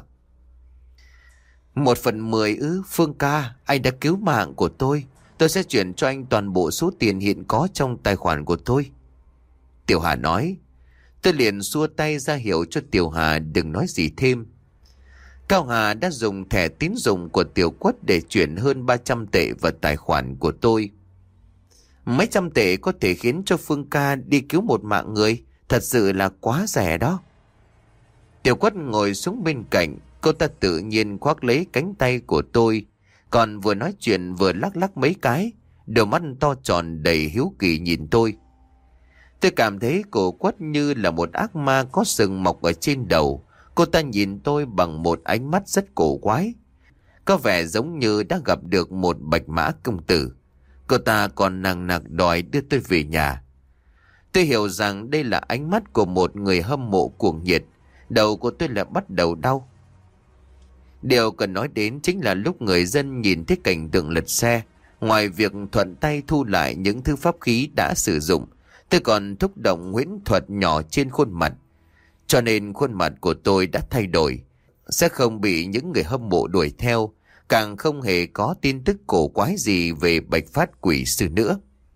Một phần mười ư? Phương ca, anh đã cứu mạng của tôi. Tôi sẽ chuyển cho anh toàn bộ số tiền hiện có trong tài khoản của tôi. Tiểu Hà nói. Tôi liền xua tay ra hiệu cho Tiểu Hà đừng nói gì thêm. Cao Hà đã dùng thẻ tín dụng của Tiểu Quất để chuyển hơn ba trăm tệ vào tài khoản của tôi. Mấy trăm tệ có thể khiến cho Phương ca đi cứu một mạng người, thật sự là quá rẻ đó. Tiểu Quất ngồi xuống bên cạnh, cô ta tự nhiên khoác lấy cánh tay của tôi, còn vừa nói chuyện vừa lắc lắc mấy cái, đôi mắt to tròn đầy hiếu kỳ nhìn tôi. Tôi cảm thấy cô Quất như là một ác ma có sừng mọc ở trên đầu. Cô ta nhìn tôi bằng một ánh mắt rất cổ quái, có vẻ giống như đã gặp được một bạch mã công tử. Cô ta còn nằng nặc đòi đưa tôi về nhà. Tôi hiểu rằng đây là ánh mắt của một người hâm mộ cuồng nhiệt. Đầu của tôi lại bắt đầu đau. Điều cần nói đến chính là lúc người dân nhìn thấy cảnh tượng lật xe, ngoài việc thuận tay thu lại những thứ pháp khí đã sử dụng, tôi còn thúc động huyễn thuật nhỏ trên khuôn mặt. Cho nên khuôn mặt của tôi đã thay đổi, sẽ không bị những người hâm mộ đuổi theo, càng không hề có tin tức cổ quái gì về Bạch Phát quỷ sư nữa.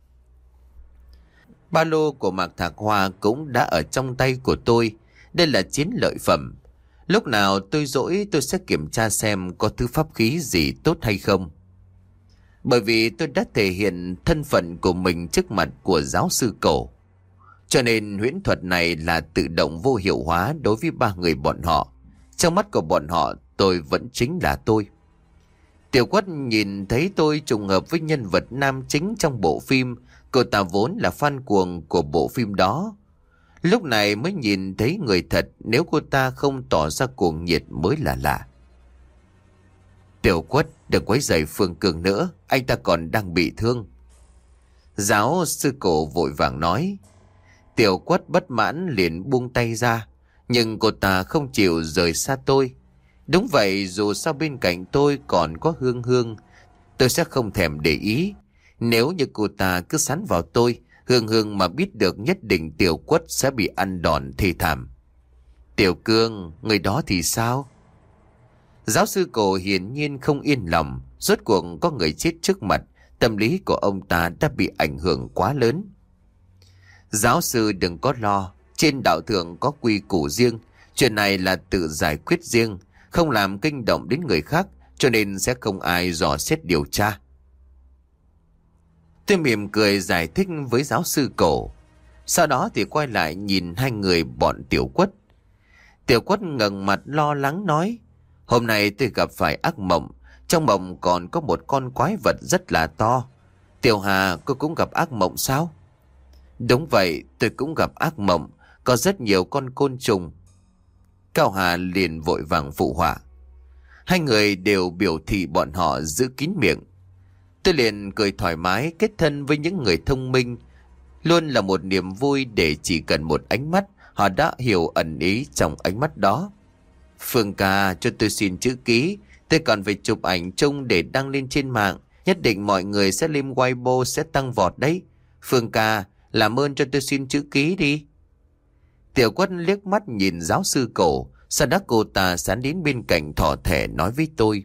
Ba lô của Mạc Thạc Hoa cũng đã ở trong tay của tôi. Đây là chiến lợi phẩm. Lúc nào tôi rỗi tôi sẽ kiểm tra xem có thứ pháp khí gì tốt hay không. Bởi vì tôi đã thể hiện thân phận của mình trước mặt của giáo sư Cổ. Cho nên huyễn thuật này là tự động vô hiệu hóa đối với ba người bọn họ. Trong mắt của bọn họ, tôi vẫn chính là tôi. Tiểu Quất nhìn thấy tôi trùng hợp với nhân vật nam chính trong bộ phim. Cô ta vốn là fan cuồng của bộ phim đó. Lúc này mới nhìn thấy người thật, nếu cô ta không tỏ ra cuồng nhiệt mới là lạ. Tiểu Quất, đừng quấy rầy Phương Cường nữa, anh ta còn đang bị thương. Giáo sư Cổ vội vàng nói. Tiểu Quất bất mãn liền buông tay ra, nhưng cô ta không chịu rời xa tôi. Đúng vậy, dù sao bên cạnh tôi còn có Hương Hương, tôi sẽ không thèm để ý. Nếu như cô ta cứ sắn vào tôi, Hương Hương mà biết được nhất định Tiểu Quất sẽ bị ăn đòn thê thảm. Tiểu Cương, người đó thì sao? Giáo sư Cổ hiển nhiên không yên lòng, rốt cuộc có người chết trước mặt, tâm lý của ông ta đã bị ảnh hưởng quá lớn. Giáo sư đừng có lo, trên đạo thượng có quy củ riêng, chuyện này là tự giải quyết riêng, không làm kinh động đến người khác, cho nên sẽ không ai dò xét điều tra. Tôi mỉm cười giải thích với giáo sư Cổ. Sau đó thì quay lại nhìn hai người bọn Tiểu Quất. Tiểu Quất ngẩng mặt lo lắng nói. Hôm nay tôi gặp phải ác mộng. Trong mộng còn có một con quái vật rất là to. Tiểu Hà, cô cũng gặp ác mộng sao? Đúng vậy, tôi cũng gặp ác mộng. Có rất nhiều con côn trùng. Cao Hà liền vội vàng phụ họa. Hai người đều biểu thị bọn họ giữ kín miệng. Tôi liền cười thoải mái, kết thân với những người thông minh. Luôn là một niềm vui để chỉ cần một ánh mắt, họ đã hiểu ẩn ý trong ánh mắt đó. Phương ca, cho tôi xin chữ ký. Tôi còn phải chụp ảnh chung để đăng lên trên mạng. Nhất định mọi người sẽ lên Weibo sẽ tăng vọt đấy. Phương ca, làm ơn cho tôi xin chữ ký đi. Tiểu Quất liếc mắt nhìn giáo sư Cổ. Sau đó cô ta sán đến bên cạnh thỏ thẻ nói với tôi.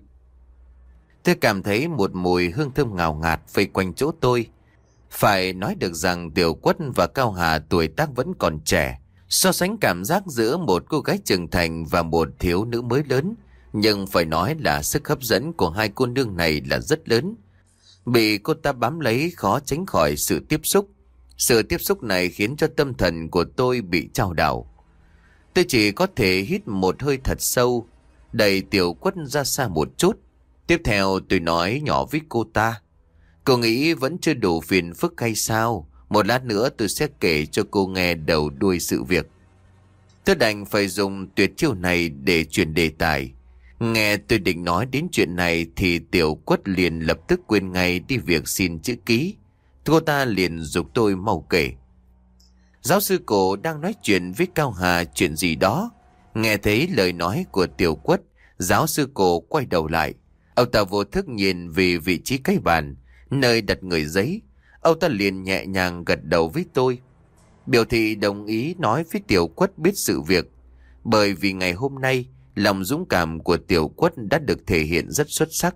Tôi cảm thấy một mùi hương thơm ngào ngạt vây quanh chỗ tôi. Phải nói được rằng Tiểu Quất và Cao Hà tuổi tác vẫn còn trẻ. So sánh cảm giác giữa một cô gái trưởng thành và một thiếu nữ mới lớn. Nhưng phải nói là sức hấp dẫn của hai cô nương này là rất lớn. Bị cô ta bám lấy khó tránh khỏi sự tiếp xúc. Sự tiếp xúc này khiến cho tâm thần của tôi bị chao đảo. Tôi chỉ có thể hít một hơi thật sâu, đẩy Tiểu Quất ra xa một chút. Tiếp theo tôi nói nhỏ với cô ta. Cô nghĩ vẫn chưa đủ phiền phức hay sao? Một lát nữa tôi sẽ kể cho cô nghe đầu đuôi sự việc. Tôi đành phải dùng tuyệt chiêu này để chuyển đề tài. Nghe tôi định nói đến chuyện này thì Tiểu Quất liền lập tức quên ngay đi việc xin chữ ký. Cô ta liền giục tôi mau kể. Giáo sư Cổ đang nói chuyện với Cao Hà chuyện gì đó. Nghe thấy lời nói của Tiểu Quất, giáo sư Cổ quay đầu lại. Ông ta vô thức nhìn về vị trí cái bàn, nơi đặt người giấy. Ông ta liền nhẹ nhàng gật đầu với tôi, biểu thị đồng ý nói với Tiểu Quất biết sự việc. Bởi vì ngày hôm nay, lòng dũng cảm của Tiểu Quất đã được thể hiện rất xuất sắc.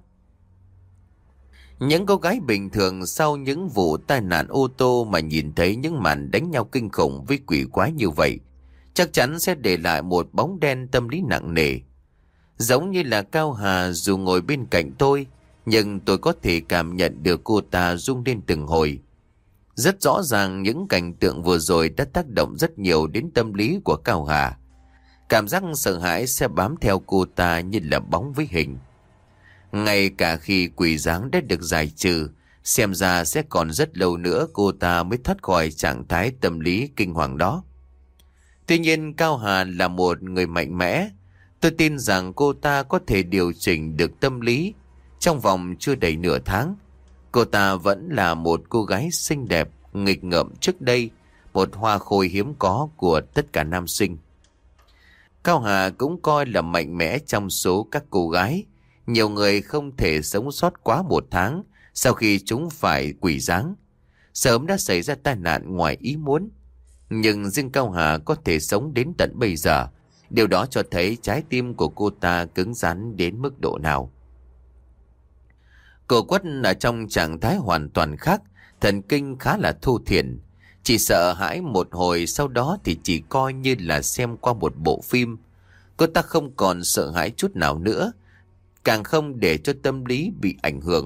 Những cô gái bình thường sau những vụ tai nạn ô tô mà nhìn thấy những màn đánh nhau kinh khủng với quỷ quái như vậy, chắc chắn sẽ để lại một bóng đen tâm lý nặng nề. Giống như là Cao Hà, dù ngồi bên cạnh tôi, nhưng tôi có thể cảm nhận được cô ta rung lên từng hồi. Rất rõ ràng những cảnh tượng vừa rồi đã tác động rất nhiều đến tâm lý của Cao Hà. Cảm giác sợ hãi sẽ bám theo cô ta như là bóng với hình. Ngay cả khi quỷ dáng đã được giải trừ, xem ra sẽ còn rất lâu nữa cô ta mới thoát khỏi trạng thái tâm lý kinh hoàng đó. Tuy nhiên Cao Hà là một người mạnh mẽ. Tôi tin rằng cô ta có thể điều chỉnh được tâm lý. Trong vòng chưa đầy nửa tháng, cô ta vẫn là một cô gái xinh đẹp, nghịch ngợm trước đây, một hoa khôi hiếm có của tất cả nam sinh. Cao Hà cũng coi là mạnh mẽ trong số các cô gái. Nhiều người không thể sống sót quá một tháng sau khi chúng phải quỷ dáng. Sớm đã xảy ra tai nạn ngoài ý muốn. Nhưng riêng Cao Hà có thể sống đến tận bây giờ. Điều đó cho thấy trái tim của cô ta cứng rắn đến mức độ nào. Cô Quất ở trong trạng thái hoàn toàn khác, thần kinh khá là thô thiển. Chỉ sợ hãi một hồi, sau đó thì chỉ coi như là xem qua một bộ phim. Cô ta không còn sợ hãi chút nào nữa, càng không để cho tâm lý bị ảnh hưởng.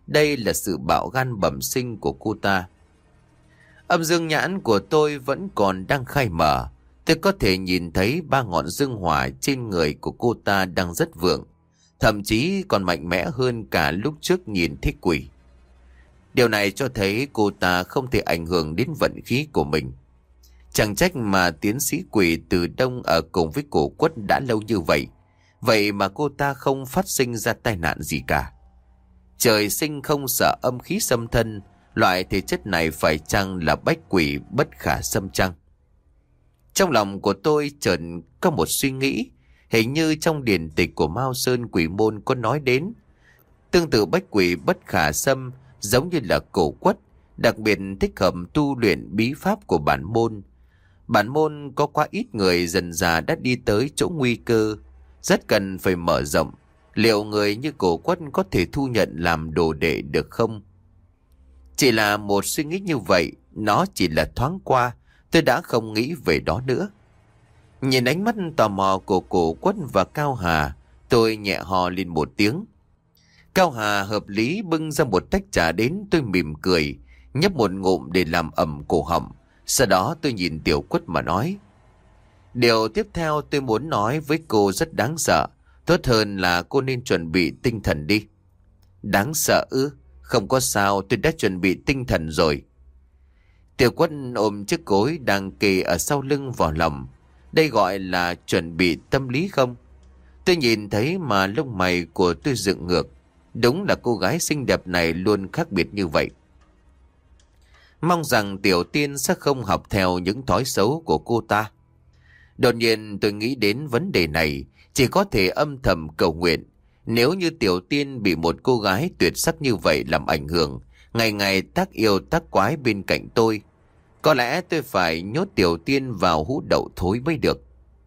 đây là sự bạo gan bẩm sinh của cô ta. Âm dương nhãn của tôi vẫn còn đang khai mở. Tôi có thể nhìn thấy ba ngọn dương hỏa trên người của cô ta đang rất vượng, thậm chí còn mạnh mẽ hơn cả lúc trước nhìn thấy quỷ. Điều này cho thấy cô ta không thể ảnh hưởng đến vận khí của mình. Chẳng trách mà tiến sĩ quỷ từ đông ở cùng với cổ quất đã lâu như vậy. Vậy mà cô ta không phát sinh ra tai nạn gì cả. Trời sinh không sợ âm khí xâm thân, loại thể chất này phải chăng là bách quỷ bất khả xâm chăng? Trong lòng của tôi chợt có một suy nghĩ, hình như trong điển tịch của Mao Sơn Quỷ Môn có nói đến. Tương tự bách quỷ bất khả xâm giống như là cổ quất, đặc biệt thích hợp tu luyện bí pháp của bản môn. Bản môn có quá ít người dần già đã đi tới chỗ nguy cơ, rất cần phải mở rộng. Liệu người như cổ quất có thể thu nhận làm đồ đệ được không? Chỉ là một suy nghĩ như vậy, nó chỉ là thoáng qua, tôi đã không nghĩ về đó nữa. Nhìn ánh mắt tò mò của cổ quất và Cao Hà, tôi nhẹ hò lên một tiếng. Cao Hà hợp lý bưng ra một tách trà đến, tôi mỉm cười, nhấp một ngụm để làm ẩm cổ họng. Sau đó tôi nhìn Tiểu Quất mà nói. Điều tiếp theo tôi muốn nói với cô rất đáng sợ. Tốt hơn là cô nên chuẩn bị tinh thần đi. Đáng sợ ư? Không có sao, tôi đã chuẩn bị tinh thần rồi. Tiểu Quất ôm chiếc gối đang kề ở sau lưng vào lòng. Đây gọi là chuẩn bị tâm lý không? Tôi nhìn thấy mà lông mày của tôi dựng ngược. Đúng là cô gái xinh đẹp này luôn khác biệt như vậy. Mong rằng Tiểu Tiên sẽ không học theo những thói xấu của cô ta. Đột nhiên tôi nghĩ đến vấn đề này, chỉ có thể âm thầm cầu nguyện. Nếu như Tiểu Tiên bị một cô gái tuyệt sắc như vậy làm ảnh hưởng, ngày ngày tác yêu tác quái bên cạnh tôi, có lẽ tôi phải nhốt Tiểu Tiên vào hũ đậu thối mới được.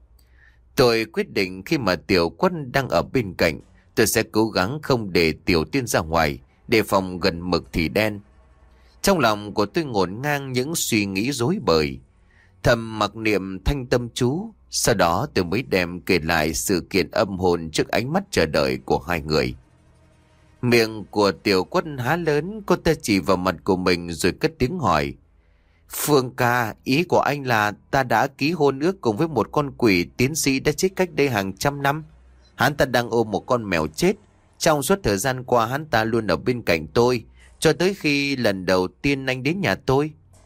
Tôi quyết định khi mà Tiểu Quân đang ở bên cạnh, tôi sẽ cố gắng không để Tiểu Tiên ra ngoài, đề phòng gần mực thì đen. Trong lòng của tôi ngổn ngang những suy nghĩ rối bời, thầm mặc niệm thanh tâm chú. Sau đó tôi mới đem kể lại sự kiện âm hồn trước ánh mắt chờ đợi của hai người. Miệng của Tiểu Quân há lớn, cô ta chỉ vào mặt của mình rồi cất tiếng hỏi. Phương ca, ý của anh là ta đã ký hôn ước cùng với một con quỷ tiến sĩ đã chết cách đây hàng trăm năm. Hắn ta đang ôm một con mèo chết. Trong suốt thời gian qua hắn ta luôn ở bên cạnh tôi, cho tới khi lần đầu tiên anh đến nhà tôi.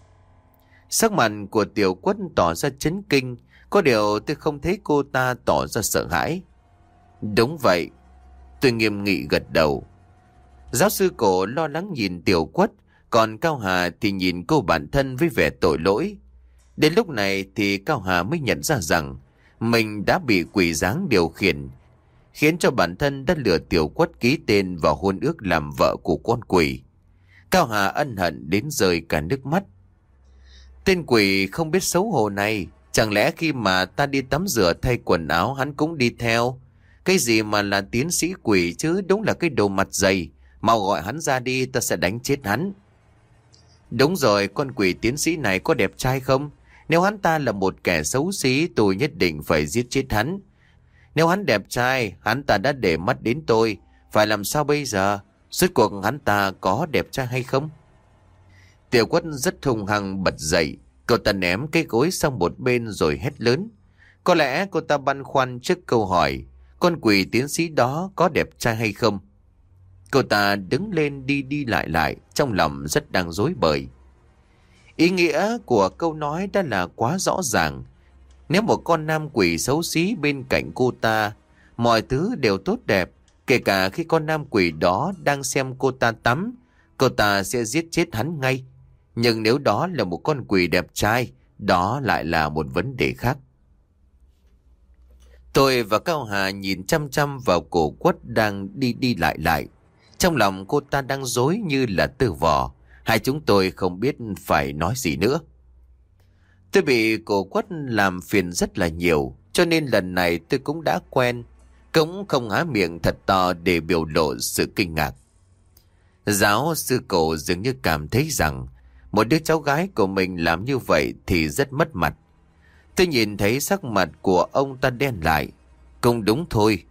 Sắc mặt của Tiểu Quất tỏ ra chấn kinh, có điều tôi không thấy cô ta tỏ ra sợ hãi. Đúng vậy, tôi nghiêm nghị gật đầu. Giáo sư Cổ lo lắng nhìn Tiểu Quất, còn Cao Hà thì nhìn cô bản thân với vẻ tội lỗi. Đến lúc này thì Cao Hà mới nhận ra rằng mình đã bị quỷ dáng điều khiển, khiến cho bản thân đã lừa Tiểu Quất ký tên vào hôn ước làm vợ của con quỷ. Cao Hà ân hận đến rơi cả nước mắt. Tên quỷ không biết xấu hổ này, chẳng lẽ khi mà ta đi tắm rửa thay quần áo hắn cũng đi theo? Cái gì mà là tiến sĩ quỷ chứ, đúng là cái đồ mặt dày. Mau gọi hắn ra đi, ta sẽ đánh chết hắn. Đúng rồi, con quỷ tiến sĩ này có đẹp trai không? Nếu hắn ta là một kẻ xấu xí, tôi nhất định phải giết chết hắn. Nếu hắn đẹp trai, hắn ta đã để mắt đến tôi, phải làm sao bây giờ? Rốt cuộc hắn ta có đẹp trai hay không? Tiểu Quất rất hung hăng bật dậy, cậu ta ném cái gối sang một bên rồi hét lớn. Có lẽ cô ta băn khoăn trước câu hỏi, con quỷ tiến sĩ đó có đẹp trai hay không? Cô ta đứng lên đi đi lại lại, trong lòng rất đang rối bời. Ý nghĩa của câu nói đã là quá rõ ràng. Nếu một con nam quỷ xấu xí bên cạnh cô ta, mọi thứ đều tốt đẹp, kể cả khi con nam quỷ đó đang xem cô ta tắm, cô ta sẽ giết chết hắn ngay. Nhưng nếu đó là một con quỷ đẹp trai, đó lại là một vấn đề khác. Tôi và Cao Hà nhìn chăm chăm vào cổ Quất đang đi đi lại lại. Trong lòng cô ta đang rối như là tơ vò. Hai chúng tôi không biết phải nói gì nữa. Tôi bị cổ Quất làm phiền rất là nhiều, cho nên lần này tôi cũng đã quen, cũng không há miệng thật to để biểu lộ sự kinh ngạc. Giáo sư Cổ dường như cảm thấy rằng một đứa cháu gái của mình làm như vậy thì rất mất mặt. Tôi nhìn thấy sắc mặt của ông ta đen lại. Cũng đúng thôi,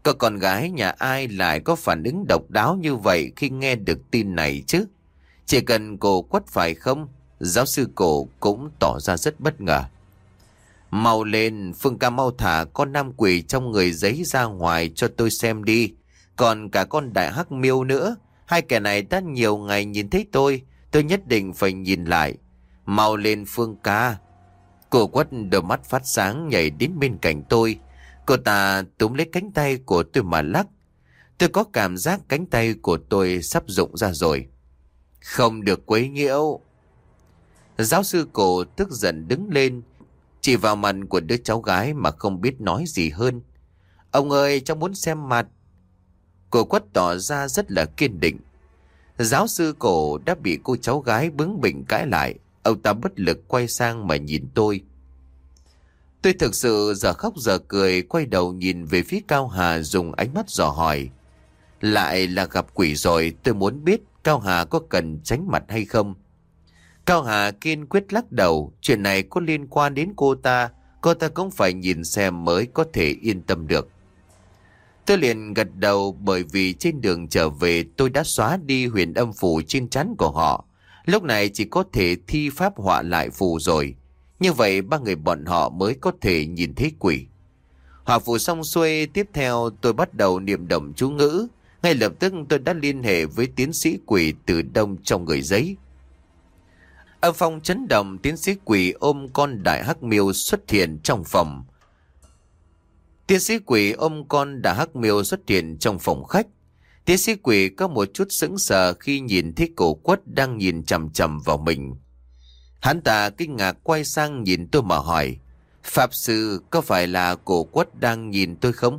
Có con gái nhà ai lại có phản ứng độc đáo như vậy khi nghe được tin này chứ? Chỉ cần cô Quất phải không? Giáo sư Cổ cũng tỏ ra rất bất ngờ. Mau lên, Phương ca mau thả con nam quỷ trong người giấy ra ngoài cho tôi xem đi. Còn cả con đại hắc miêu nữa. Hai kẻ này đã nhiều ngày nhìn thấy tôi. Tôi nhất định phải nhìn lại. Mau lên Phương ca. Cô Quất đôi mắt phát sáng nhảy đến bên cạnh tôi. Cô ta túm lấy cánh tay của tôi mà lắc. Tôi có cảm giác cánh tay của tôi sắp rụng ra rồi. Không được quấy nhiễu. Giáo sư Cổ tức giận đứng lên, chỉ vào mặt của đứa cháu gái mà không biết nói gì hơn. Ông ơi, cháu muốn xem mặt. Cô Quất tỏ ra rất là kiên định. Giáo sư Cổ đã bị cô cháu gái bướng bỉnh cãi lại. Ông ta bất lực quay sang mà nhìn tôi. Tôi thực sự giờ khóc giờ cười, quay đầu nhìn về phía Cao Hà dùng ánh mắt dò hỏi. Lại là gặp quỷ rồi, tôi muốn biết Cao Hà có cần tránh mặt hay không. Cao Hà kiên quyết lắc đầu, chuyện này có liên quan đến cô ta, cô ta cũng phải nhìn xem mới có thể yên tâm được. Tôi liền gật đầu, bởi vì trên đường trở về tôi đã xóa đi huyền âm phù trên trán của họ. Lúc này chỉ có thể thi pháp họa lại phù rồi. Như vậy ba người bọn họ mới có thể nhìn thấy quỷ. Họa phù xong xuôi, tiếp theo tôi bắt đầu niệm động chú ngữ. Ngay lập tức tôi đã liên hệ với tiến sĩ quỷ Từ Đông trong người giấy. Ở phòng chấn động, tiến sĩ quỷ ôm con đại hắc miêu xuất hiện trong phòng. Tiến sĩ quỷ ôm con đại hắc miêu xuất hiện trong phòng khách. Tiến sĩ quỷ có một chút sững sờ khi nhìn thấy Cổ Quất đang nhìn chằm chằm vào mình. Hắn ta kinh ngạc quay sang nhìn tôi mà hỏi, Pháp sư, có phải là Cổ Quất đang nhìn tôi không?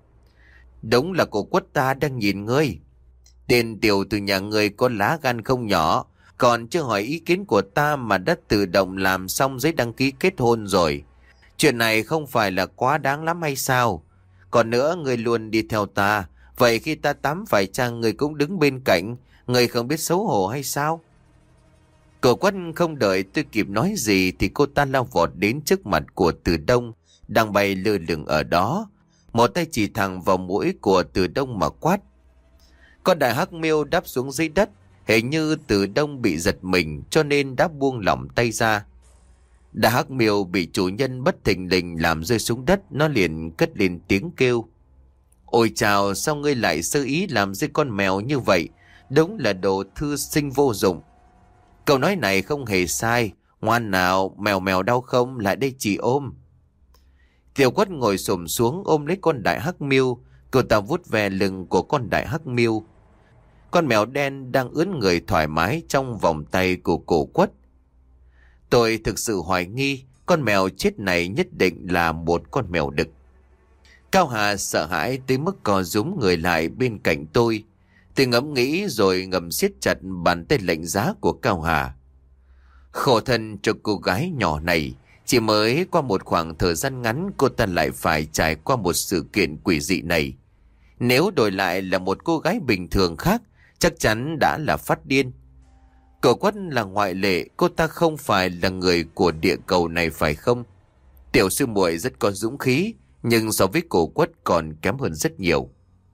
Đúng là Cổ Quất ta đang nhìn ngươi. Tên tiểu từ nhà ngươi có lá gan không nhỏ, còn chưa hỏi ý kiến của ta mà đã tự động làm xong giấy đăng ký kết hôn rồi. Chuyện này không phải là quá đáng lắm hay sao? Còn nữa, ngươi luôn đi theo ta, vậy khi ta tắm phải chăng ngươi cũng đứng bên cạnh, ngươi không biết xấu hổ hay sao? Cổ Quất không đợi tôi kịp nói gì thì cô ta lao vọt đến trước mặt của Từ Đông đang bay lơ lửng ở đó, một tay chỉ thẳng vào mũi của Từ Đông mà quát. Con đại hắc miêu đáp xuống dưới đất, hình như Từ Đông bị giật mình cho nên đã buông lỏng tay ra. Đại hắc miêu bị chủ nhân bất thình lình làm rơi xuống đất, nó liền cất lên tiếng kêu. Ôi chào, sao ngươi lại sơ ý làm rơi con mèo như vậy? Đúng là đồ thư sinh vô dụng. Câu nói này không hề sai. Ngoan nào, mèo mèo đau không? Lại đây chị ôm. Tiểu Quất ngồi xổm xuống ôm lấy con đại hắc miêu. Cô ta vuốt ve lưng của con đại hắc miêu. Con mèo đen đang ướn người thoải mái trong vòng tay của Cổ Quất. Tôi thực sự hoài nghi con mèo chết này nhất định là một con mèo đực. Cao Hà sợ hãi tới mức co rúm người lại bên cạnh tôi. Tôi ngẫm nghĩ rồi ngầm siết chặt bàn tay lạnh giá của Cao Hà. Khổ thân cho cô gái nhỏ này, chỉ mới qua một khoảng thời gian ngắn cô ta lại phải trải qua một sự kiện quỷ dị này. Nếu đổi lại là một cô gái bình thường khác, chắc chắn đã là phát điên. Cổ Quất là ngoại lệ, cô ta không phải là người của địa cầu này phải không? Tiểu sư muội rất có dũng khí, nhưng so với Cổ Quất còn kém hơn rất nhiều.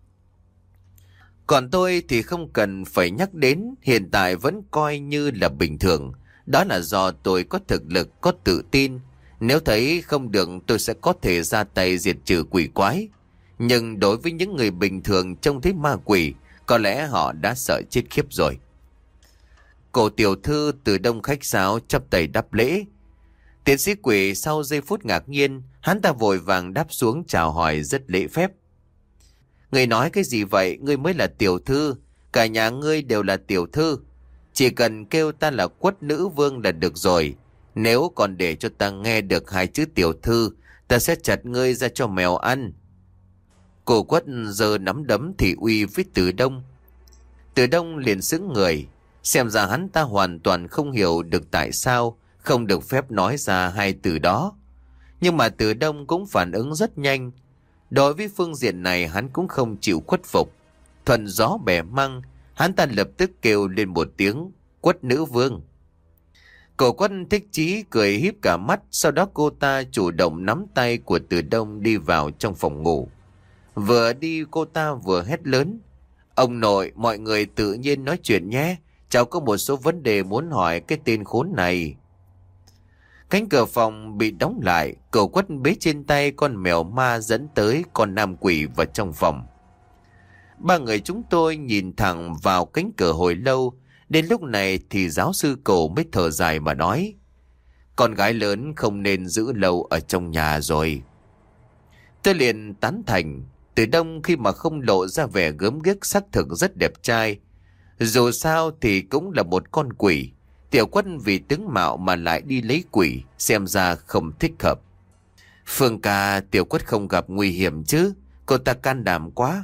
Còn tôi thì không cần phải nhắc đến, hiện tại vẫn coi như là bình thường. Đó là do tôi có thực lực, có tự tin. Nếu thấy không được tôi sẽ có thể ra tay diệt trừ quỷ quái. Nhưng đối với những người bình thường trông thấy ma quỷ, có lẽ họ đã sợ chết khiếp rồi. Cổ tiểu thư Từ Đông khách sáo chắp tay đáp lễ. Tiến sĩ quỷ sau giây phút ngạc nhiên, hắn ta vội vàng đáp xuống chào hỏi rất lễ phép. Ngươi nói cái gì vậy? Ngươi mới là tiểu thư, cả nhà ngươi đều là tiểu thư. Chỉ cần kêu ta là Quất nữ vương là được rồi. Nếu còn để cho ta nghe được hai chữ tiểu thư, ta sẽ chặt ngươi ra cho mèo ăn. Cổ Quất giờ nắm đấm thị uy với Từ Đông. Từ Đông liền sững người. Xem ra hắn ta hoàn toàn không hiểu được tại sao không được phép nói ra hai từ đó. Nhưng mà Từ Đông cũng phản ứng rất nhanh. Đối với phương diện này hắn cũng không chịu khuất phục. Thuận gió bẻ măng, hắn ta lập tức kêu lên một tiếng Quất nữ vương. Cổ Quất thích chí cười híp cả mắt, sau đó cô ta chủ động nắm tay của Từ Đông đi vào trong phòng ngủ. Vừa đi cô ta vừa hét lớn: Ông nội, mọi người tự nhiên nói chuyện nhé. Cháu có một số vấn đề muốn hỏi cái tên khốn này. Cánh cửa phòng bị đóng lại, cậu Quất bế trên tay con mèo ma dẫn tới con nam quỷ vào trong phòng. Ba người chúng tôi nhìn thẳng vào cánh cửa hồi lâu. Đến lúc này thì giáo sư cổ mới thở dài mà nói: Con gái lớn không nên giữ lâu ở trong nhà rồi. Tôi liền tán thành. Từ Đông khi mà không lộ ra vẻ gớm ghiếc xác thực rất đẹp trai. Dù sao thì cũng là một con quỷ. Tiểu Quất vì tướng mạo mà lại đi lấy quỷ, xem ra không thích hợp. Phương ca, Tiểu Quất không gặp nguy hiểm chứ? Cô ta can đảm quá.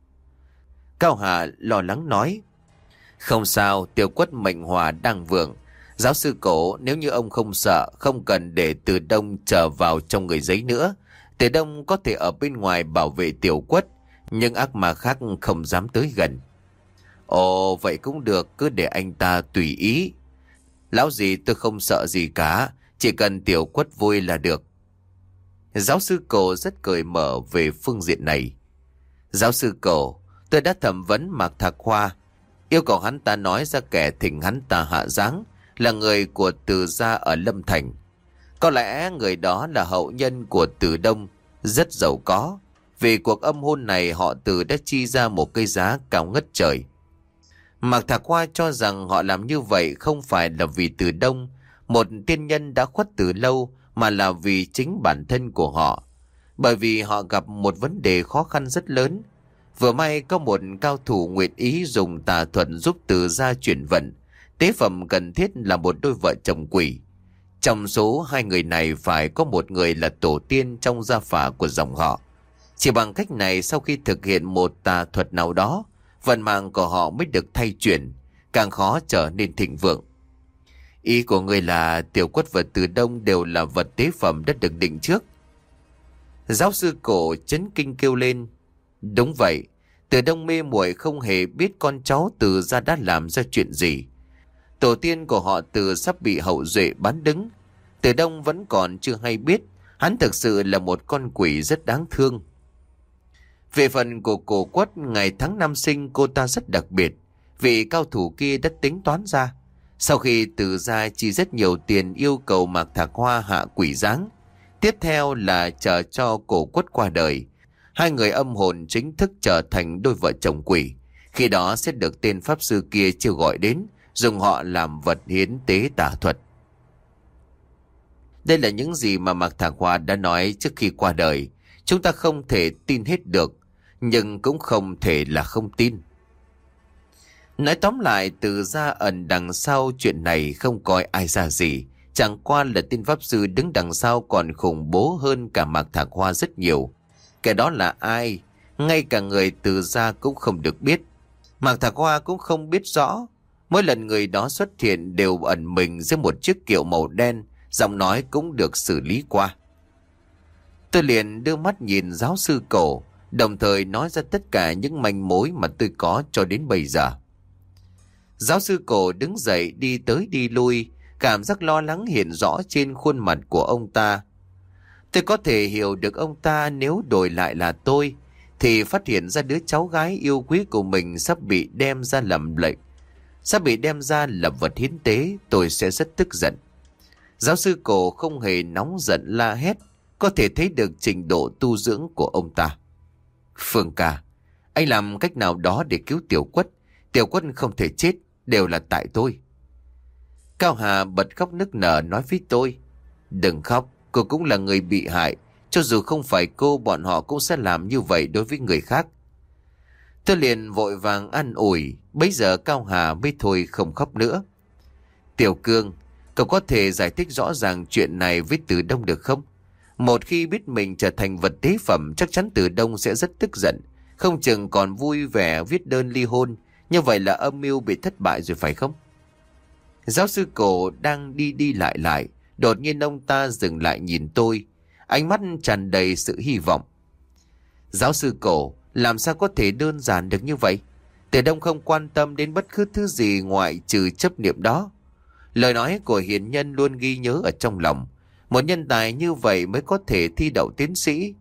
Cao Hà lo lắng nói: Không sao, Tiểu Quất mệnh hòa đang vượng. Giáo sư cổ, nếu như ông không sợ, không cần để Từ Đông trở vào trong người giấy nữa. Từ Đông có thể ở bên ngoài bảo vệ Tiểu Quất, nhưng ác ma khác không dám tới gần. Ồ, vậy cũng được, cứ để anh ta tùy ý. Lão gì tôi không sợ gì cả, chỉ cần Tiểu Quất vui là được. Giáo sư cổ rất cởi mở về phương diện này. Giáo sư cổ, tôi đã thẩm vấn Mạc Thạc Hoa, yêu cầu hắn ta nói ra kẻ thỉnh hắn ta hạ giáng là người của Từ gia ở Lâm Thành. Có lẽ người đó là hậu nhân của Từ Đông, rất giàu có. Vì cuộc âm hôn này họ Từ đã chi ra một cái giá cao ngất trời. Mạc Thạc Hoa cho rằng họ làm như vậy không phải là vì Từ Đông, một tiên nhân đã khuất từ lâu, mà là vì chính bản thân của họ. Bởi vì họ gặp một vấn đề khó khăn rất lớn. Vừa may có một cao thủ nguyện ý dùng tà thuật giúp Từ gia chuyển vận. Tế phẩm cần thiết là một đôi vợ chồng quỷ. Trong số hai người này phải có một người là tổ tiên trong gia phả của dòng họ. Chỉ bằng cách này, sau khi thực hiện một tà thuật nào đó, vận mạng của họ mới được thay chuyển, càng khó trở nên thịnh vượng. Ý của người là Tiểu Quất và Từ Đông đều là vật tế phẩm đã được định trước. Giáo sư cổ chấn kinh kêu lên: Đúng vậy, Từ Đông mê muội không hề biết con cháu Từ gia đã làm ra chuyện gì. Tổ tiên của họ Từ sắp bị hậu duệ bán đứng. Từ Đông vẫn còn chưa hay biết hắn thực sự là một con quỷ rất đáng thương. Về phần của cổ Quất, ngày tháng năm sinh cô ta rất đặc biệt. Vị cao thủ kia đã tính toán ra, sau khi Từ gia chi rất nhiều tiền yêu cầu Mạc Thạc Hoa hạ quỷ giáng, tiếp theo là chờ cho cổ Quất qua đời, hai người âm hồn chính thức trở thành đôi vợ chồng quỷ. Khi đó sẽ được tên pháp sư kia chiêu gọi đến, dùng họ làm vật hiến tế tà thuật. Đây là những gì mà Mạc Thạc Hoa đã nói trước khi qua đời. Chúng ta không thể tin hết được, nhưng cũng không thể là không tin. Nói tóm lại, Từ gia ẩn đằng sau chuyện này không coi ai ra gì. Chẳng qua là tên pháp sư đứng đằng sau còn khủng bố hơn cả Mạc Thạc Hoa rất nhiều. Kẻ đó là ai? Ngay cả người Từ gia cũng không được biết. Mạc Thạc Hoa cũng không biết rõ. Mỗi lần người đó xuất hiện đều ẩn mình dưới một chiếc kiệu màu đen, giọng nói cũng được xử lý qua. Tôi liền đưa mắt nhìn giáo sư cổ, đồng thời nói ra tất cả những manh mối mà tôi có cho đến bây giờ. Giáo sư cổ đứng dậy đi tới đi lui, cảm giác lo lắng hiện rõ trên khuôn mặt của ông ta. Tôi có thể hiểu được ông ta nếu đổi lại là tôi, thì phát hiện ra đứa cháu gái yêu quý của mình sắp bị đem ra làm lệnh, sắp bị đem ra làm vật hiến tế, tôi sẽ rất tức giận. Giáo sư cổ không hề nóng giận la hét, có thể thấy được trình độ tu dưỡng của ông ta. Phương ca, anh làm cách nào đó để cứu Tiểu Quất. Tiểu Quất không thể chết, đều là tại tôi. Cao Hà bật khóc nức nở nói với tôi: Đừng khóc, cô cũng là người bị hại. Cho dù không phải cô, bọn họ cũng sẽ làm như vậy đối với người khác. Tôi liền vội vàng an ủi. Bấy giờ Cao Hà mới thôi không khóc nữa. Tiểu Cương, cậu có thể giải thích rõ ràng chuyện này với Từ Đông được không? Một khi biết mình trở thành vật tế phẩm, chắc chắn Từ Đông sẽ rất tức giận, không chừng còn vui vẻ viết đơn ly hôn. Như vậy là âm mưu bị thất bại rồi phải không? Giáo sư cổ đang đi đi lại lại, đột nhiên ông ta dừng lại nhìn tôi, ánh mắt tràn đầy sự hy vọng. Giáo sư cổ, làm sao có thể đơn giản được như vậy? Từ Đông không quan tâm đến bất cứ thứ gì ngoại trừ chấp niệm đó. Lời nói của hiền nhân luôn ghi nhớ ở trong lòng. Một nhân tài như vậy mới có thể thi đậu tiến sĩ.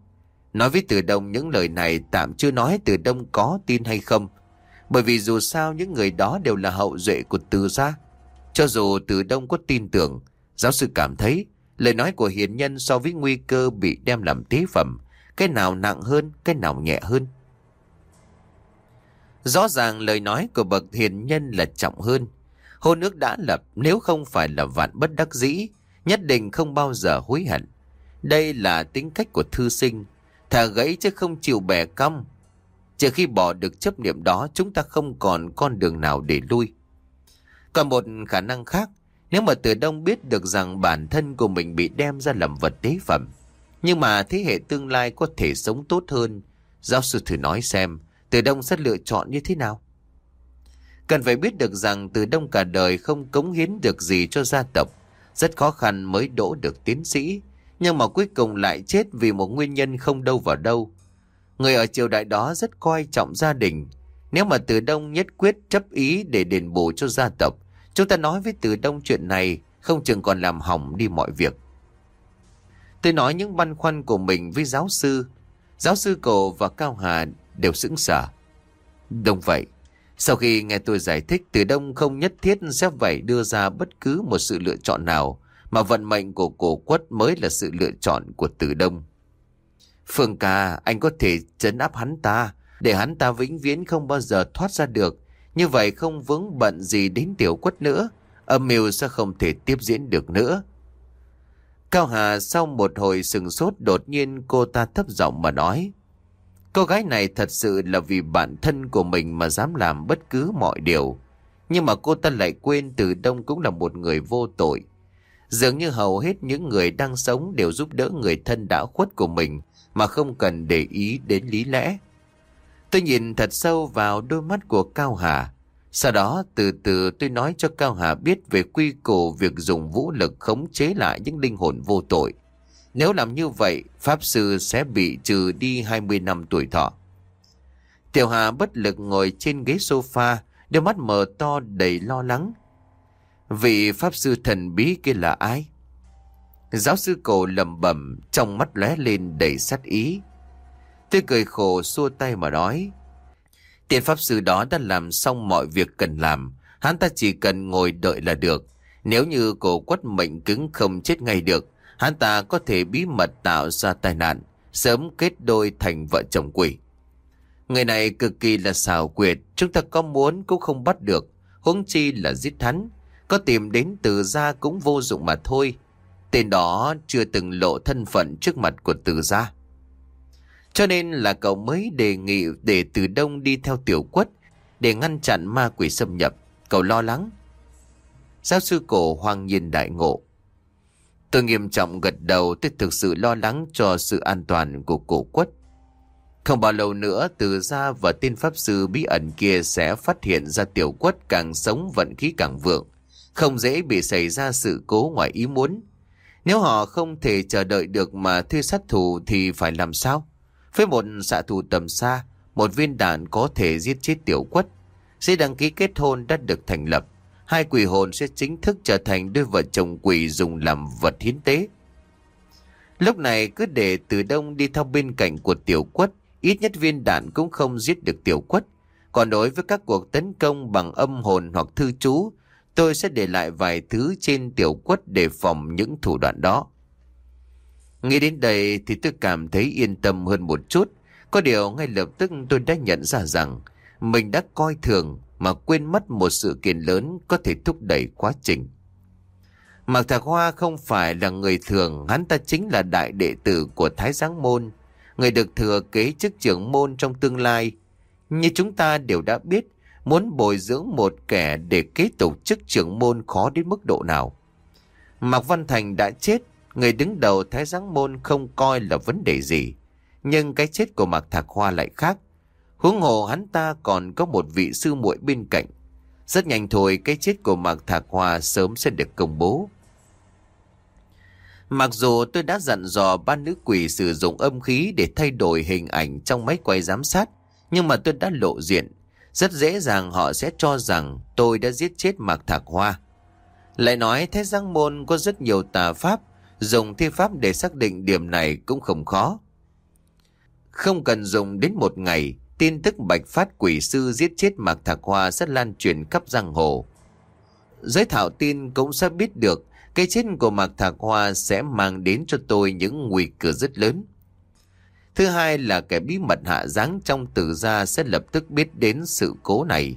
Nói với Từ Đông những lời này tạm chưa nói Từ Đông có tin hay không. Bởi vì dù sao những người đó đều là hậu duệ của Từ gia. Cho dù Từ Đông có tin tưởng, giáo sư cảm thấy lời nói của hiền nhân so với nguy cơ bị đem làm tế phẩm, cái nào nặng hơn, cái nào nhẹ hơn. Rõ ràng lời nói của bậc hiền nhân là trọng hơn. Hôn ước đã lập, nếu không phải là vạn bất đắc dĩ, nhất định không bao giờ hối hận. Đây là tính cách của thư sinh, thà gãy chứ không chịu bẻ cong. Trừ khi bỏ được chấp niệm đó, chúng ta không còn con đường nào để lui. Còn một khả năng khác, nếu mà Từ Đông biết được rằng bản thân của mình bị đem ra làm vật tế phẩm, nhưng mà thế hệ tương lai có thể sống tốt hơn, giáo sư thử nói xem Từ Đông sẽ lựa chọn như thế nào. Cần phải biết được rằng Từ Đông cả đời không cống hiến được gì cho gia tộc, rất khó khăn mới đỗ được tiến sĩ, nhưng mà cuối cùng lại chết vì một nguyên nhân không đâu vào đâu. Người ở triều đại đó rất coi trọng gia đình. Nếu mà Từ Đông nhất quyết chấp ý để đền bù cho gia tộc, chúng ta nói với Từ Đông chuyện này không chừng còn làm hỏng đi mọi việc. Tôi nói những băn khoăn của mình với giáo sư. Giáo sư Cổ và Cao Hà đều sững sờ. Đúng vậy. Sau khi nghe tôi giải thích, Từ Đông không nhất thiết sẽ phải đưa ra bất cứ một sự lựa chọn nào, mà vận mệnh của Cổ Quất mới là sự lựa chọn của Từ Đông. Phương ca, anh có thể trấn áp hắn ta, để hắn ta vĩnh viễn không bao giờ thoát ra được. Như vậy không vướng bận gì đến Tiểu Quất nữa, âm mưu sẽ không thể tiếp diễn được nữa. Cao Hà sau một hồi sừng sốt, đột nhiên cô ta thấp giọng mà nói. Cô gái này thật sự là vì bản thân của mình mà dám làm bất cứ mọi điều. Nhưng mà cô ta lại quên Từ Đông cũng là một người vô tội. Dường như hầu hết những người đang sống đều giúp đỡ người thân đã khuất của mình mà không cần để ý đến lý lẽ. Tôi nhìn thật sâu vào đôi mắt của Cao Hà. Sau đó từ từ tôi nói cho Cao Hà biết về quy củ việc dùng vũ lực khống chế lại những linh hồn vô tội. Nếu làm như vậy, Pháp Sư sẽ bị trừ đi hai mươi năm tuổi thọ. Tiểu Hà bất lực ngồi trên ghế sofa, đôi mắt mở to đầy lo lắng. Vị Pháp Sư thần bí kia là ai? Giáo sư Cổ lẩm bẩm, trong mắt lóe lên đầy sát ý. Tôi cười khổ xua tay mà nói. Tiền Pháp Sư đó đã làm xong mọi việc cần làm, hắn ta chỉ cần ngồi đợi là được. Nếu như Cổ Quất mệnh cứng không chết ngay được, hắn ta có thể bí mật tạo ra tai nạn, sớm kết đôi thành vợ chồng quỷ. Người này cực kỳ là xảo quyệt, chúng ta có muốn cũng không bắt được, huống chi là giết hắn. Có tìm đến Từ gia cũng vô dụng mà thôi. Tên đó chưa từng lộ thân phận trước mặt của Từ gia. Cho nên là cậu mới đề nghị để Từ Đông đi theo Tiểu Quất để ngăn chặn ma quỷ xâm nhập. Cậu lo lắng. Giáo sư Cổ hoang nhiên đại ngộ. Tôi nghiêm trọng gật đầu, tôi thực sự lo lắng cho sự an toàn của Cổ Quất. Không bao lâu nữa Từ gia và tên Pháp Sư bí ẩn kia sẽ phát hiện ra Tiểu Quất càng sống vận khí càng vượng, không dễ bị xảy ra sự cố ngoài ý muốn. Nếu họ không thể chờ đợi được mà thuê sát thủ thì phải làm sao? Với một xạ thủ tầm xa, một viên đạn có thể giết chết Tiểu Quất. Giấy đăng ký kết hôn đã được thành lập. Hai quỷ hồn sẽ chính thức trở thành đôi vợ chồng quỷ dùng làm vật hiến tế. Lúc này cứ để Từ Đông đi theo bên cạnh của Tiểu Quất, ít nhất viên đạn cũng không giết được Tiểu Quất. Còn đối với các cuộc tấn công bằng âm hồn hoặc thư chú, tôi sẽ để lại vài thứ trên Tiểu Quất để phòng những thủ đoạn đó. Nghĩ đến đây thì tôi cảm thấy yên tâm hơn một chút. Có điều ngay lập tức tôi đã nhận ra rằng mình đã coi thường mà quên mất một sự kiện lớn có thể thúc đẩy quá trình. Mạc Thạc Hoa không phải là người thường, hắn ta chính là đại đệ tử của Thái Giáng Môn, người được thừa kế chức trưởng môn trong tương lai. Như chúng ta đều đã biết, muốn bồi dưỡng một kẻ để kế tục chức trưởng môn khó đến mức độ nào. Mạc Văn Thành đã chết, người đứng đầu Thái Giáng Môn không coi là vấn đề gì. Nhưng cái chết của Mạc Thạc Hoa lại khác. Huống hồ hắn ta còn có một vị sư muội bên cạnh. Rất nhanh thôi cái chết của Mạc Thạc Hoa sớm sẽ được công bố. Mặc dù tôi đã dặn dò ba nữ quỷ sử dụng âm khí để thay đổi hình ảnh trong máy quay giám sát, nhưng mà tôi đã lộ diện. Rất dễ dàng họ sẽ cho rằng tôi đã giết chết Mạc Thạc Hoa. Lại nói Thái Giáng Môn có rất nhiều tà pháp, dùng thi pháp để xác định điểm này cũng không khó. Không cần dùng đến một ngày, tin tức Bạch Phát quỷ sư giết chết Mạc Thạc Hoa sẽ lan truyền khắp giang hồ. Giới thảo tin cũng sẽ biết được cái chết của Mạc Thạc Hoa sẽ mang đến cho tôi những nguy cơ rất lớn. Thứ hai là kẻ bí mật hạ giáng trong Từ gia sẽ lập tức biết đến sự cố này.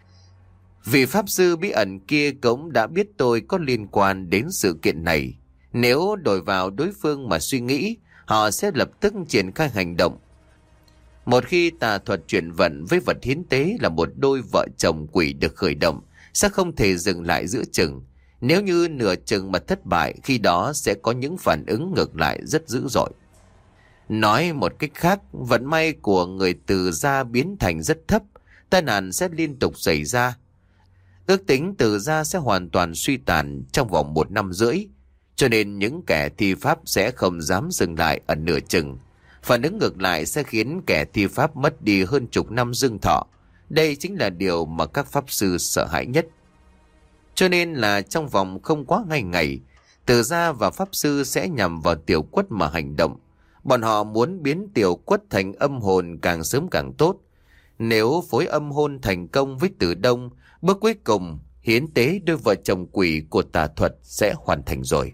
Vị pháp sư bí ẩn kia cũng đã biết tôi có liên quan đến sự kiện này. Nếu đổi vào đối phương mà suy nghĩ, họ sẽ lập tức triển khai hành động. Một khi tà thuật chuyển vận với vật hiến tế là một đôi vợ chồng quỷ được khởi động, sẽ không thể dừng lại giữa chừng. Nếu như nửa chừng mà thất bại, khi đó sẽ có những phản ứng ngược lại rất dữ dội. Nói một cách khác, vận may của người Từ gia biến thành rất thấp, tai nạn sẽ liên tục xảy ra. Ước tính Từ gia sẽ hoàn toàn suy tàn trong vòng một năm rưỡi, cho nên những kẻ thi pháp sẽ không dám dừng lại ở nửa chừng. Phản ứng ngược lại sẽ khiến kẻ thi pháp mất đi hơn chục năm dương thọ. Đây chính là điều mà các pháp sư sợ hãi nhất. Cho nên là trong vòng không quá ngày ngày, Từ gia và pháp sư sẽ nhằm vào Tiểu Quất mà hành động. Bọn họ muốn biến Tiểu Quất thành âm hồn càng sớm càng tốt. Nếu phối âm hồn thành công với Từ Đông, bước cuối cùng hiến tế đôi vợ chồng quỷ của tà thuật sẽ hoàn thành rồi.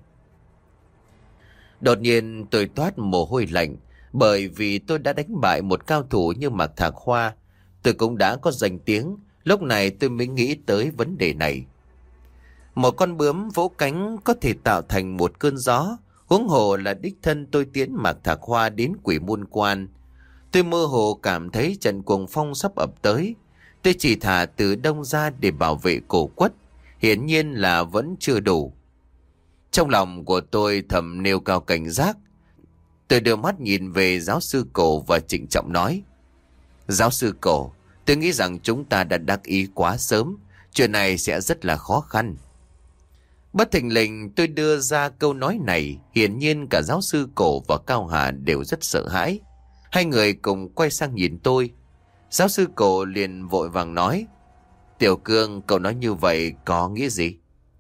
Đột nhiên tôi toát mồ hôi lạnh, bởi vì tôi đã đánh bại một cao thủ như Mạc Thạc Hoa. Tôi cũng đã có danh tiếng, lúc này tôi mới nghĩ tới vấn đề này. Một con bướm vỗ cánh có thể tạo thành một cơn gió, huống hồ là đích thân tôi tiến Mạc Thạc Hoa đến Quỷ Môn Quan. Tôi mơ hồ cảm thấy trận cuồng phong sắp ập tới. Tôi chỉ thả Từ Đông ra để bảo vệ Cổ Quất, hiển nhiên là vẫn chưa đủ. Trong lòng của tôi thầm nêu cao cảnh giác. Tôi đưa mắt nhìn về giáo sư Cổ và trịnh trọng nói: Giáo sư Cổ, tôi nghĩ rằng chúng ta đã đắc ý quá sớm, chuyện này sẽ rất là khó khăn. Bất thình lình tôi đưa ra câu nói này, hiển nhiên cả giáo sư Cổ và Cao Hà đều rất sợ hãi. Hai người cùng quay sang nhìn tôi. Giáo sư Cổ liền vội vàng nói: Tiểu Cương, cậu nói như vậy có nghĩa gì?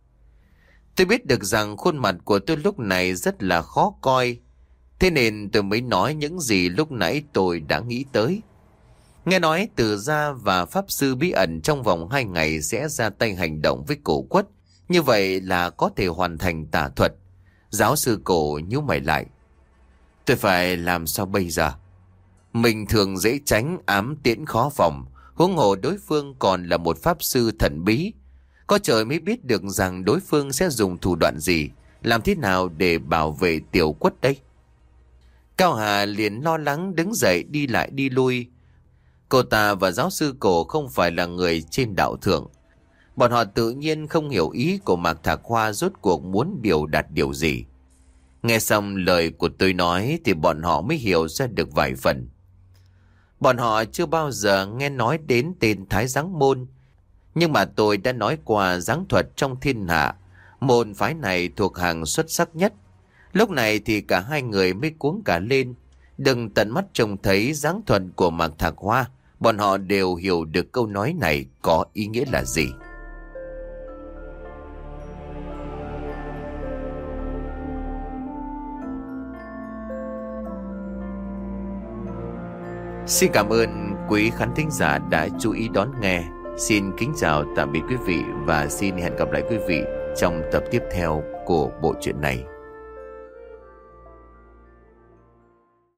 Tôi biết được rằng khuôn mặt của tôi lúc này rất là khó coi, thế nên tôi mới nói những gì lúc nãy tôi đã nghĩ tới. Nghe nói Từ gia và pháp sư bí ẩn trong vòng hai ngày sẽ ra tay hành động với Cổ Quất, như vậy là có thể hoàn thành tà thuật. Giáo sư Cổ nhíu mày lại: Tôi phải làm sao bây giờ? Mình thường dễ tránh, ám tiễn khó phòng, huống hồ đối phương còn là một pháp sư thần bí. Có trời mới biết được rằng đối phương sẽ dùng thủ đoạn gì, làm thế nào để bảo vệ Tiểu Quất đây? Cao Hà liền lo lắng đứng dậy đi lại đi lui. Cô ta và giáo sư Cổ không phải là người trên đạo thượng. Bọn họ tự nhiên không hiểu ý của Mạc Thạc Hoa rốt cuộc muốn biểu đạt điều gì. Nghe xong lời của tôi nói thì bọn họ mới hiểu ra được vài phần. Bọn họ chưa bao giờ nghe nói đến tên Thái Giáng Môn, nhưng mà tôi đã nói qua giáng thuật trong thiên hạ, môn phái này thuộc hàng xuất sắc nhất. Lúc này thì cả hai người mới cuống cả lên. Đừng tận mắt trông thấy giáng thuật của Mạc Thạc Hoa, bọn họ đều hiểu được câu nói này có ý nghĩa là gì. Xin cảm ơn quý khán thính giả đã chú ý đón nghe. Xin kính chào tạm biệt quý vị và xin hẹn gặp lại quý vị trong tập tiếp theo của bộ truyện này.